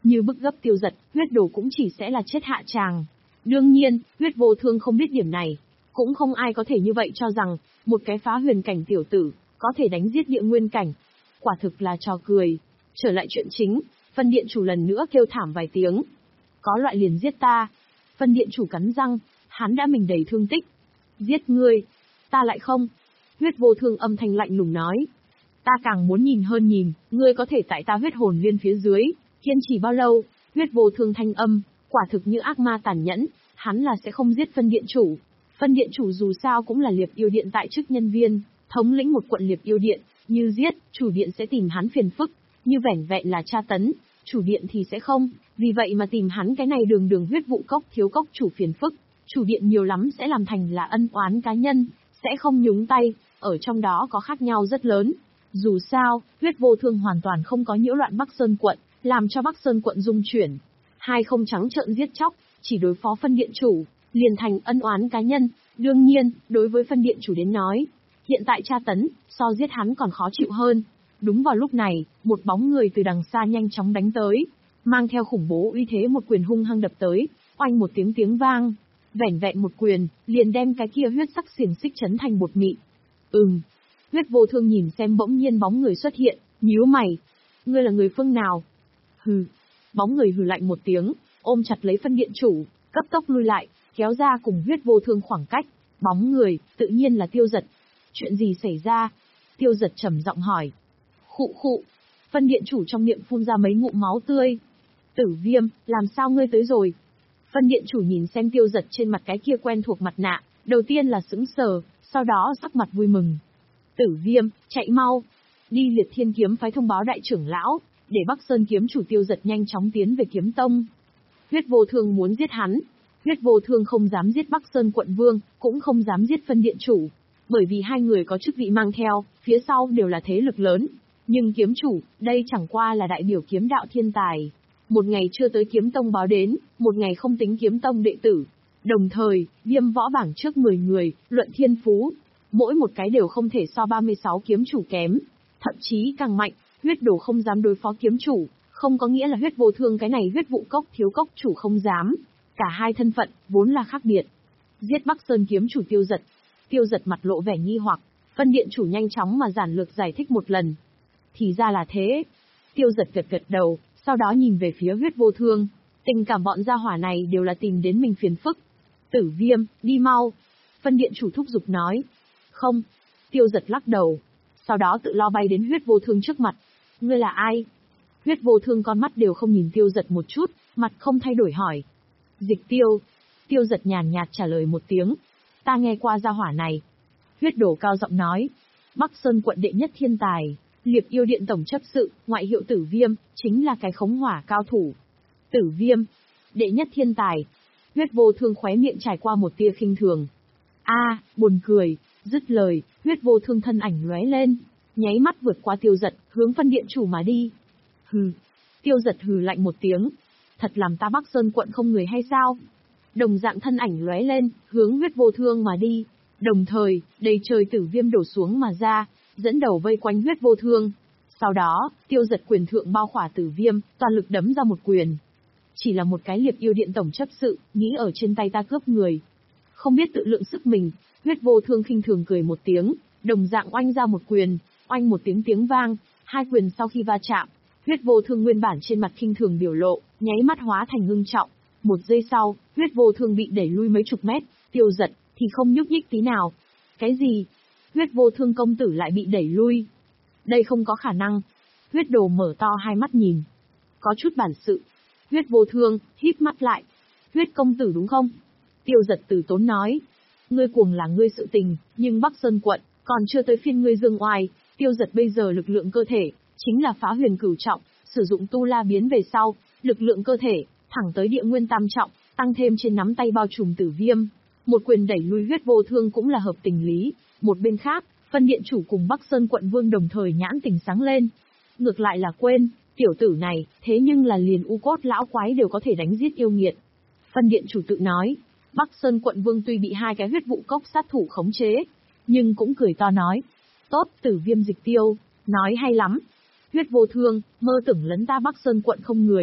Như bức gấp Tiêu Dật, huyết đồ cũng chỉ sẽ là chết hạ tràng. Đương nhiên, huyết vô thương không biết điểm này. Cũng không ai có thể như vậy cho rằng, một cái phá huyền cảnh tiểu tử, có thể đánh giết địa nguyên cảnh. Quả thực là trò cười. Trở lại chuyện chính, phân điện chủ lần nữa kêu thảm vài tiếng. Có loại liền giết ta. Phân điện chủ cắn răng, hắn đã mình đầy thương tích. Giết ngươi, ta lại không. Huyết vô thương âm thanh lạnh lùng nói. Ta càng muốn nhìn hơn nhìn, ngươi có thể tại ta huyết hồn liên phía dưới, kiên trì bao lâu. Huyết vô thương thanh âm, quả thực như ác ma tàn nhẫn, hắn là sẽ không giết phân điện chủ. Phân điện chủ dù sao cũng là liệp yêu điện tại chức nhân viên, thống lĩnh một quận liệp yêu điện, như giết, chủ điện sẽ tìm hắn phiền phức, như vẻn vẹn là tra tấn, chủ điện thì sẽ không, vì vậy mà tìm hắn cái này đường đường huyết vụ cốc thiếu cốc chủ phiền phức, chủ điện nhiều lắm sẽ làm thành là ân oán cá nhân, sẽ không nhúng tay, ở trong đó có khác nhau rất lớn. Dù sao, huyết vô thương hoàn toàn không có nhiễu loạn Bắc Sơn quận, làm cho Bắc Sơn quận dung chuyển. Hai không trắng trợn giết chóc, chỉ đối phó phân điện chủ, liền thành ân oán cá nhân. Đương nhiên, đối với phân điện chủ đến nói, hiện tại tra tấn, so giết hắn còn khó chịu hơn. Đúng vào lúc này, một bóng người từ đằng xa nhanh chóng đánh tới, mang theo khủng bố uy thế một quyền hung hăng đập tới, oanh một tiếng tiếng vang. Vẻn vẹn một quyền, liền đem cái kia huyết sắc xiềng xích chấn thành bột mịn. Ừm. Huyết vô thương nhìn xem bỗng nhiên bóng người xuất hiện, nhíu mày. Ngươi là người phương nào? Hừ. Bóng người hừ lạnh một tiếng, ôm chặt lấy phân điện chủ, cấp tốc lui lại, kéo ra cùng huyết vô thương khoảng cách. Bóng người, tự nhiên là Tiêu Dật. Chuyện gì xảy ra? Tiêu Dật trầm giọng hỏi. Khụ khụ. Phân điện chủ trong miệng phun ra mấy ngụm máu tươi. Tử Viêm, làm sao ngươi tới rồi? Phân điện chủ nhìn xem Tiêu Dật trên mặt cái kia quen thuộc mặt nạ, đầu tiên là sững sờ, sau đó sắc mặt vui mừng. Tử Viêm, chạy mau. Đi Liệt Thiên kiếm phái thông báo đại trưởng lão, để Bắc Sơn kiếm chủ Tiêu Dật nhanh chóng tiến về kiếm tông. Huyết vô thương muốn giết hắn. Huyết vô thương không dám giết Bắc Sơn quận vương, cũng không dám giết phân điện chủ. Bởi vì hai người có chức vị mang theo, phía sau đều là thế lực lớn. Nhưng kiếm chủ, đây chẳng qua là đại biểu kiếm đạo thiên tài. Một ngày chưa tới kiếm tông báo đến, một ngày không tính kiếm tông đệ tử. Đồng thời, viêm võ bảng trước mười người, luận thiên phú. Mỗi một cái đều không thể so ba mươi sáu kiếm chủ kém. Thậm chí càng mạnh, huyết đồ không dám đối phó kiếm chủ, không có nghĩa là huyết vô thương cái này huyết vụ cốc thiếu cốc chủ không dám. Cả hai thân phận, vốn là khác biệt. Giết Bắc Sơn kiếm chủ Tiêu Dật. Tiêu Dật mặt lộ vẻ nghi hoặc, phân điện chủ nhanh chóng mà giản lược giải thích một lần. Thì ra là thế. Tiêu Dật gật gật đầu, sau đó nhìn về phía huyết vô thương. Tình cảm bọn gia hỏa này đều là tìm đến mình phiền phức. Tử Viêm, đi mau. Phân điện chủ thúc giục nói. Không. Tiêu Dật lắc đầu. Sau đó tự lo bay đến huyết vô thương trước mặt. Ngươi là ai? Huyết vô thương con mắt đều không nhìn Tiêu Dật một chút, mặt không thay đổi hỏi. Dịch Tiêu. Tiêu Dật nhàn nhạt trả lời một tiếng. Ta nghe qua gia hỏa này. Huyết đổ cao giọng nói. Bắc Sơn quận đệ nhất thiên tài, Liệp yêu điện tổng chấp sự, ngoại hiệu Tử Viêm, chính là cái khống hỏa cao thủ. Tử Viêm, đệ nhất thiên tài. Huyết vô thương khóe miệng trải qua một tia khinh thường. A, à, buồn cười. Dứt lời, huyết vô thương thân ảnh lóe lên, nháy mắt vượt qua Tiêu Dật, hướng phân điện chủ mà đi. Hừ. Tiêu Dật hừ lạnh một tiếng. Thật làm ta Bắc Sơn quận không người hay sao? Đồng dạng thân ảnh lóe lên, hướng huyết vô thương mà đi. Đồng thời, đầy trời tử viêm đổ xuống mà ra, dẫn đầu vây quanh huyết vô thương. Sau đó, Tiêu Dật quyền thượng bao khỏa tử viêm, toàn lực đấm ra một quyền. Chỉ là một cái liệp yêu điện tổng chấp sự, nghĩ ở trên tay ta cướp người. Không biết tự lượng sức mình, huyết vô thương khinh thường cười một tiếng, đồng dạng oanh ra một quyền, oanh một tiếng tiếng vang, hai quyền sau khi va chạm, huyết vô thương nguyên bản trên mặt khinh thường biểu lộ, nháy mắt hóa thành ngưng trọng. Một giây sau, huyết vô thương bị đẩy lui mấy chục mét, Tiêu Dật thì không nhúc nhích tí nào. Cái gì? Huyết vô thương công tử lại bị đẩy lui? Đây không có khả năng. Huyết đồ mở to hai mắt nhìn. Có chút bản sự. Huyết vô thương, híp mắt lại. Huyết công tử đúng không? Tiêu Dật từ tốn nói. Ngươi cuồng là ngươi sự tình, nhưng Bắc Sơn quận, còn chưa tới phiên ngươi dương oai. Tiêu Dật bây giờ lực lượng cơ thể, chính là phá huyền cửu trọng, sử dụng tu la biến về sau, lực lượng cơ thể, thẳng tới địa nguyên tam trọng, tăng thêm trên nắm tay bao trùm tử viêm. Một quyền đẩy lui huyết vô thương cũng là hợp tình lý. Một bên khác, phân điện chủ cùng Bắc Sơn quận vương đồng thời nhãn tỉnh sáng lên. Ngược lại là quên, tiểu tử này, thế nhưng là liền u cốt lão quái đều có thể đánh giết yêu nghiệt. Phân điện chủ tự nói, Bắc Sơn quận vương tuy bị hai cái huyết vụ cốc sát thủ khống chế, nhưng cũng cười to nói. Tốt, tử viêm Dịch Tiêu, nói hay lắm. Huyết vô thương, mơ tưởng lấn ta Bắc Sơn quận không người.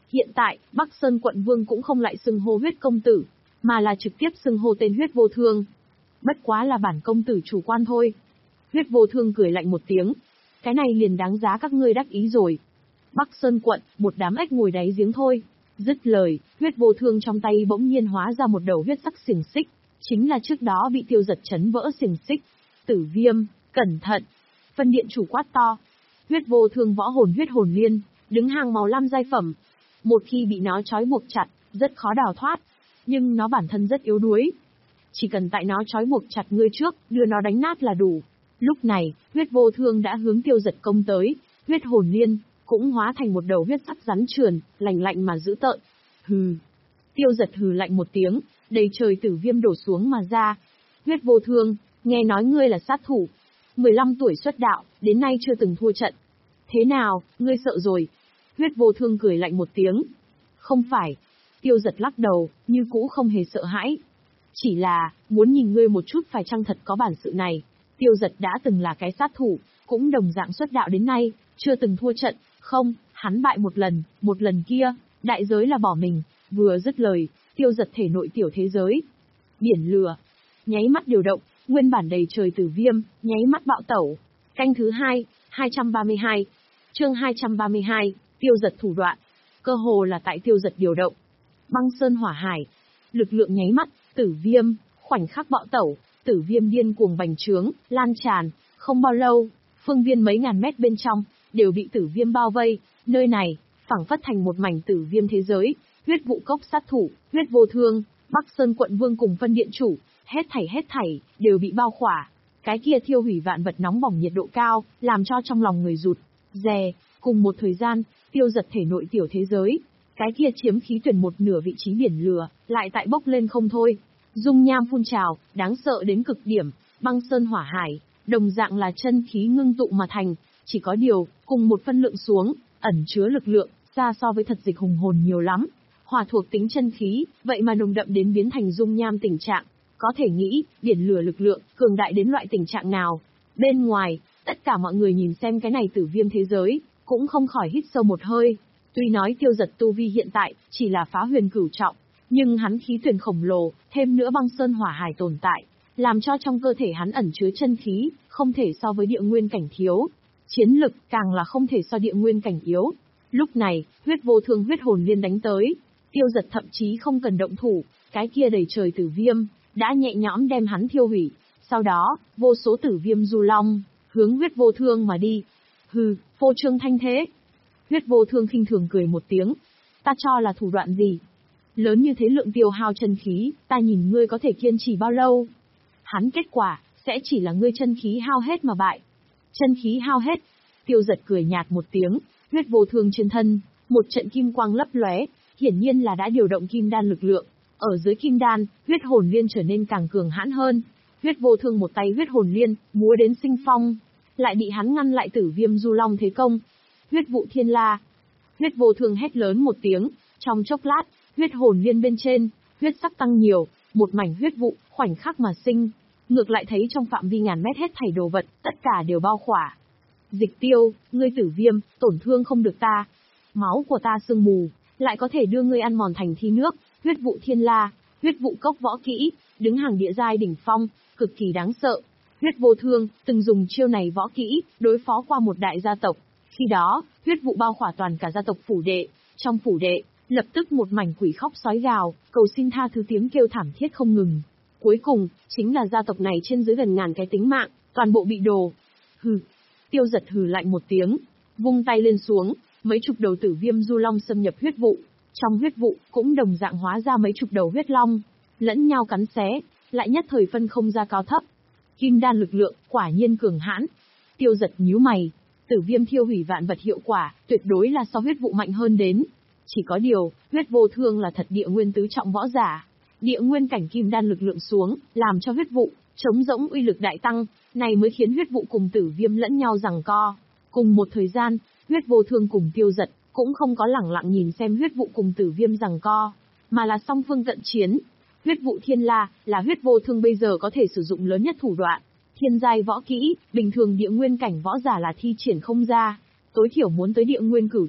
Hiện tại, Bắc Sơn quận vương cũng không lại xưng hô huyết công tử, mà là trực tiếp xưng hô tên huyết vô thương. Bất quá là bản công tử chủ quan thôi. Huyết vô thương cười lạnh một tiếng. Cái này liền đáng giá các ngươi đắc ý rồi. Bắc Sơn quận, một đám ếch ngồi đáy giếng thôi. Dứt lời, huyết vô thương trong tay bỗng nhiên hóa ra một đầu huyết sắc xiềng xích. Chính là trước đó bị Tiêu Giật chấn vỡ xiềng xích. Tử Viêm, cẩn thận. Phân điện chủ quát to. Huyết vô thương võ hồn huyết hồn liên, đứng hàng màu lam giai phẩm. Một khi bị nó trói buộc chặt, rất khó đào thoát. Nhưng nó bản thân rất yếu đuối. Chỉ cần tại nó trói buộc chặt ngươi trước, đưa nó đánh nát là đủ. Lúc này, huyết vô thương đã hướng Tiêu Giật công tới. Huyết hồn liên cũng hóa thành một đầu huyết sắc rắn trườn, lạnh lạnh mà dữ tợn. Hừ. Tiêu Giật hừ lạnh một tiếng, đầy trời tử viêm đổ xuống mà ra. Huyết vô thương, nghe nói ngươi là sát thủ. mười lăm tuổi xuất đạo, đến nay chưa từng thua trận. Thế nào, ngươi sợ rồi? Huyết vô thương cười lạnh một tiếng. Không phải. Tiêu Giật lắc đầu, như cũ không hề sợ hãi. Chỉ là, muốn nhìn ngươi một chút phải chăng thật có bản sự này. Tiêu Giật đã từng là cái sát thủ, cũng đồng dạng xuất đạo đến nay, chưa từng thua trận. Không, hắn bại một lần, một lần kia, đại giới là bỏ mình. Vừa dứt lời, Tiêu Giật thể nội tiểu thế giới. Biển lửa. Nháy mắt điều động, nguyên bản đầy trời tử viêm, nháy mắt bạo tẩu. Canh thứ hai, hai trăm ba mươi hai. Chương hai trăm ba mươi hai, Tiêu Giật thủ đoạn. Cơ hồ là tại Tiêu Giật điều động. Băng sơn hỏa hải. Lực lượng nháy mắt, tử viêm, khoảnh khắc bạo tẩu, tử viêm điên cuồng bành trướng, lan tràn. Không bao lâu, phương viên mấy ngàn mét bên trong, đều bị tử viêm bao vây. Nơi này, phảng phất thành một mảnh tử viêm thế giới. Huyết vụ cốc sát thủ, huyết vô thương, Bắc Sơn quận vương cùng phân điện chủ, hết thảy hết thảy, đều bị bao khỏa. Cái kia thiêu hủy vạn vật nóng bỏng nhiệt độ cao, làm cho trong lòng người rụt rè. Cùng một thời gian, Tiêu Giật thể nội tiểu thế giới, cái kia chiếm khí tuyển một nửa vị trí biển lửa, lại tại bốc lên không thôi. Dung nham phun trào, đáng sợ đến cực điểm, băng sơn hỏa hải, đồng dạng là chân khí ngưng tụ mà thành, chỉ có điều, cùng một phân lượng xuống, ẩn chứa lực lượng, xa so với thật dịch hùng hồn nhiều lắm. Hỏa thuộc tính chân khí, vậy mà nồng đậm đến biến thành dung nham tình trạng. Có thể nghĩ, biển lửa lực lượng, cường đại đến loại tình trạng nào. Bên ngoài, tất cả mọi người nhìn xem cái này tử viêm thế giới, cũng không khỏi hít sâu một hơi. Tuy nói Tiêu Giật tu vi hiện tại, chỉ là phá huyền cửu trọng, nhưng hắn khí tuyển khổng lồ, thêm nữa băng sơn hỏa hải tồn tại, làm cho trong cơ thể hắn ẩn chứa chân khí, không thể so với địa nguyên cảnh thiếu. Chiến lực, càng là không thể so địa nguyên cảnh yếu. Lúc này, huyết vô thương huyết hồn liên đánh tới. Tiêu Giật thậm chí không cần động thủ, cái kia đầy trời tử viêm, đã nhẹ nhõm đem hắn thiêu hủy. Sau đó, vô số tử viêm du long, hướng huyết vô thương mà đi. Hừ, phô trương thanh thế. Huyết vô thương khinh thường cười một tiếng. Ta cho là thủ đoạn gì? Lớn như thế lượng tiêu hao chân khí, ta nhìn ngươi có thể kiên trì bao lâu? Hắn kết quả, sẽ chỉ là ngươi chân khí hao hết mà bại. Chân khí hao hết. Tiêu Giật cười nhạt một tiếng, huyết vô thương trên thân, một trận kim quang lấp lóe, hiển nhiên là đã điều động kim đan lực lượng. Ở dưới kim đan, huyết hồn liên trở nên càng cường hãn hơn. Huyết vô thương một tay huyết hồn liên, múa đến sinh phong, lại bị hắn ngăn lại tử viêm du long thế công. Huyết vụ thiên la. Huyết vô thương hét lớn một tiếng, trong chốc lát, huyết hồn liên bên trên, huyết sắc tăng nhiều, một mảnh huyết vụ, khoảnh khắc mà sinh. Ngược lại thấy trong phạm vi ngàn mét hết thảy đồ vật, tất cả đều bao khỏa. Dịch tiêu, ngươi tử viêm, tổn thương không được ta. Máu của ta sương mù, lại có thể đưa ngươi ăn mòn thành thi nước. Huyết vụ thiên la, huyết vụ cốc võ kỹ, đứng hàng địa giai đỉnh phong, cực kỳ đáng sợ. Huyết vô thương, từng dùng chiêu này võ kỹ, đối phó qua một đại gia tộc. Khi đó, huyết vụ bao khỏa toàn cả gia tộc phủ đệ. Trong phủ đệ, lập tức một mảnh quỷ khóc sói gào, cầu xin tha thứ tiếng kêu thảm thiết không ngừng. Cuối cùng, chính là gia tộc này trên dưới gần ngàn cái tính mạng, toàn bộ bị đồ. Hừ. Tiêu Giật hừ lạnh một tiếng, vung tay lên xuống, mấy chục đầu tử viêm du long xâm nhập huyết vụ. Trong huyết vụ, cũng đồng dạng hóa ra mấy chục đầu huyết long, lẫn nhau cắn xé, lại nhất thời phân không ra cao thấp. Kim đan lực lượng, quả nhiên cường hãn. Tiêu Giật nhíu mày, tử viêm thiêu hủy vạn vật hiệu quả, tuyệt đối là so huyết vụ mạnh hơn đến. Chỉ có điều, huyết vô thương là thật địa nguyên tứ trọng võ giả. Địa nguyên cảnh kim đan lực lượng xuống, làm cho huyết vụ, chống rỗng uy lực đại tăng, này mới khiến huyết vụ cùng tử viêm lẫn nhau giằng co. Cùng một thời gian, huyết vô thương cùng Tiêu Giật, cũng không có lẳng lặng nhìn xem huyết vụ cùng tử viêm giằng co, mà là song phương cận chiến. Huyết vụ thiên la, là huyết vô thương bây giờ có thể sử dụng lớn nhất thủ đoạn. Thiên giai võ kỹ, bình thường địa nguyên cảnh võ giả là thi triển không ra. Tối thiểu muốn tới địa nguyên cửu trọng,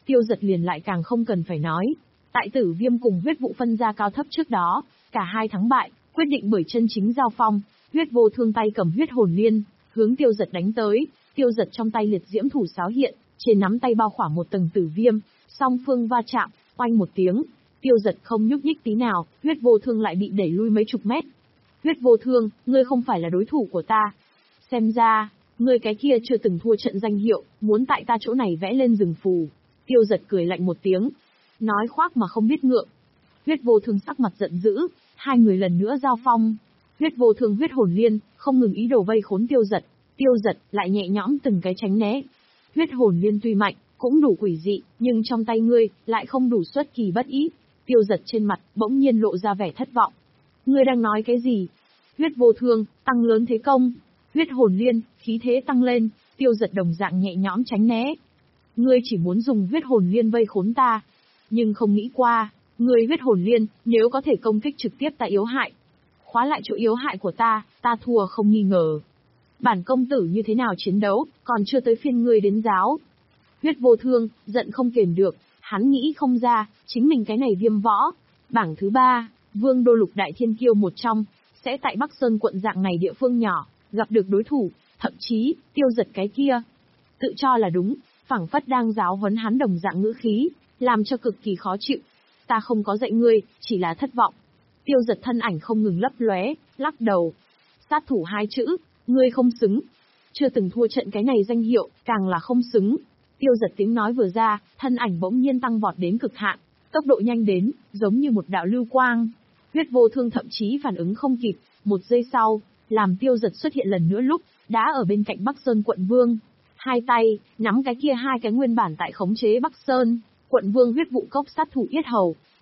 Tiêu Giật liền lại càng không cần phải nói. Tại Tử Viêm cùng huyết vụ phân ra cao thấp trước đó, cả hai thắng bại, quyết định bởi chân chính giao phong. Huyết Vô Thương tay cầm huyết hồn liên, hướng Tiêu Giật đánh tới. Tiêu Giật trong tay liệt diễm thủ sáo hiện, trên nắm tay bao khỏa một tầng tử viêm, song phương va chạm, oanh một tiếng. Tiêu Giật không nhúc nhích tí nào, Huyết Vô Thương lại bị đẩy lui mấy chục mét. Huyết Vô Thương, ngươi không phải là đối thủ của ta. Xem ra, ngươi cái kia chưa từng thua trận danh hiệu, muốn tại ta chỗ này vẽ lên rừng phù. Tiêu Giật cười lạnh một tiếng, nói khoác mà không biết ngượng. Huyết Vô Thương sắc mặt giận dữ, hai người lần nữa giao phong. Huyết Vô Thương huyết hồn liên, không ngừng ý đồ vây khốn Tiêu Giật. Tiêu Giật lại nhẹ nhõm từng cái tránh né. Huyết hồn liên tuy mạnh, cũng đủ quỷ dị, nhưng trong tay ngươi, lại không đủ xuất kỳ bất ý. Tiêu Giật trên mặt, bỗng nhiên lộ ra vẻ thất vọng. Ngươi đang nói cái gì? Huyết Vô Thương, tăng lớn thế công. Huyết hồn liên, khí thế tăng lên, Tiêu Giật đồng dạng nhẹ nhõm tránh né. Ngươi chỉ muốn dùng huyết hồn liên vây khốn ta, nhưng không nghĩ qua, ngươi huyết hồn liên, nếu có thể công kích trực tiếp ta yếu hại, khóa lại chỗ yếu hại của ta, ta thua không nghi ngờ. Bản công tử như thế nào chiến đấu, còn chưa tới phiên ngươi đến giáo. Huyết Vô Thương, giận không kềm được, hắn nghĩ không ra, chính mình cái này Viêm Võ. Bảng thứ ba, Vương Đô Lục Đại Thiên Kiêu một trong, sẽ tại Bắc Sơn quận dạng này địa phương nhỏ, gặp được đối thủ, thậm chí, Tiêu Giật cái kia. Tự cho là đúng, phảng phất đang giáo huấn hắn đồng dạng ngữ khí, làm cho cực kỳ khó chịu. Ta không có dạy ngươi, chỉ là thất vọng. Tiêu Giật thân ảnh không ngừng lấp lóe, lắc đầu. Sát thủ hai chữ, ngươi không xứng. Chưa từng thua trận cái này danh hiệu, càng là không xứng. Tiêu Giật tiếng nói vừa ra, thân ảnh bỗng nhiên tăng vọt đến cực hạn, tốc độ nhanh đến, giống như một đạo lưu quang. Huyết Vô Thương thậm chí phản ứng không kịp, một giây sau, làm Tiêu Giật xuất hiện lần nữa lúc, đã ở bên cạnh Bắc Sơn quận vương. Hai tay, nắm cái kia hai cái nguyên bản tại khống chế Bắc Sơn, quận vương huyết vụ cốc sát thủ yết hầu,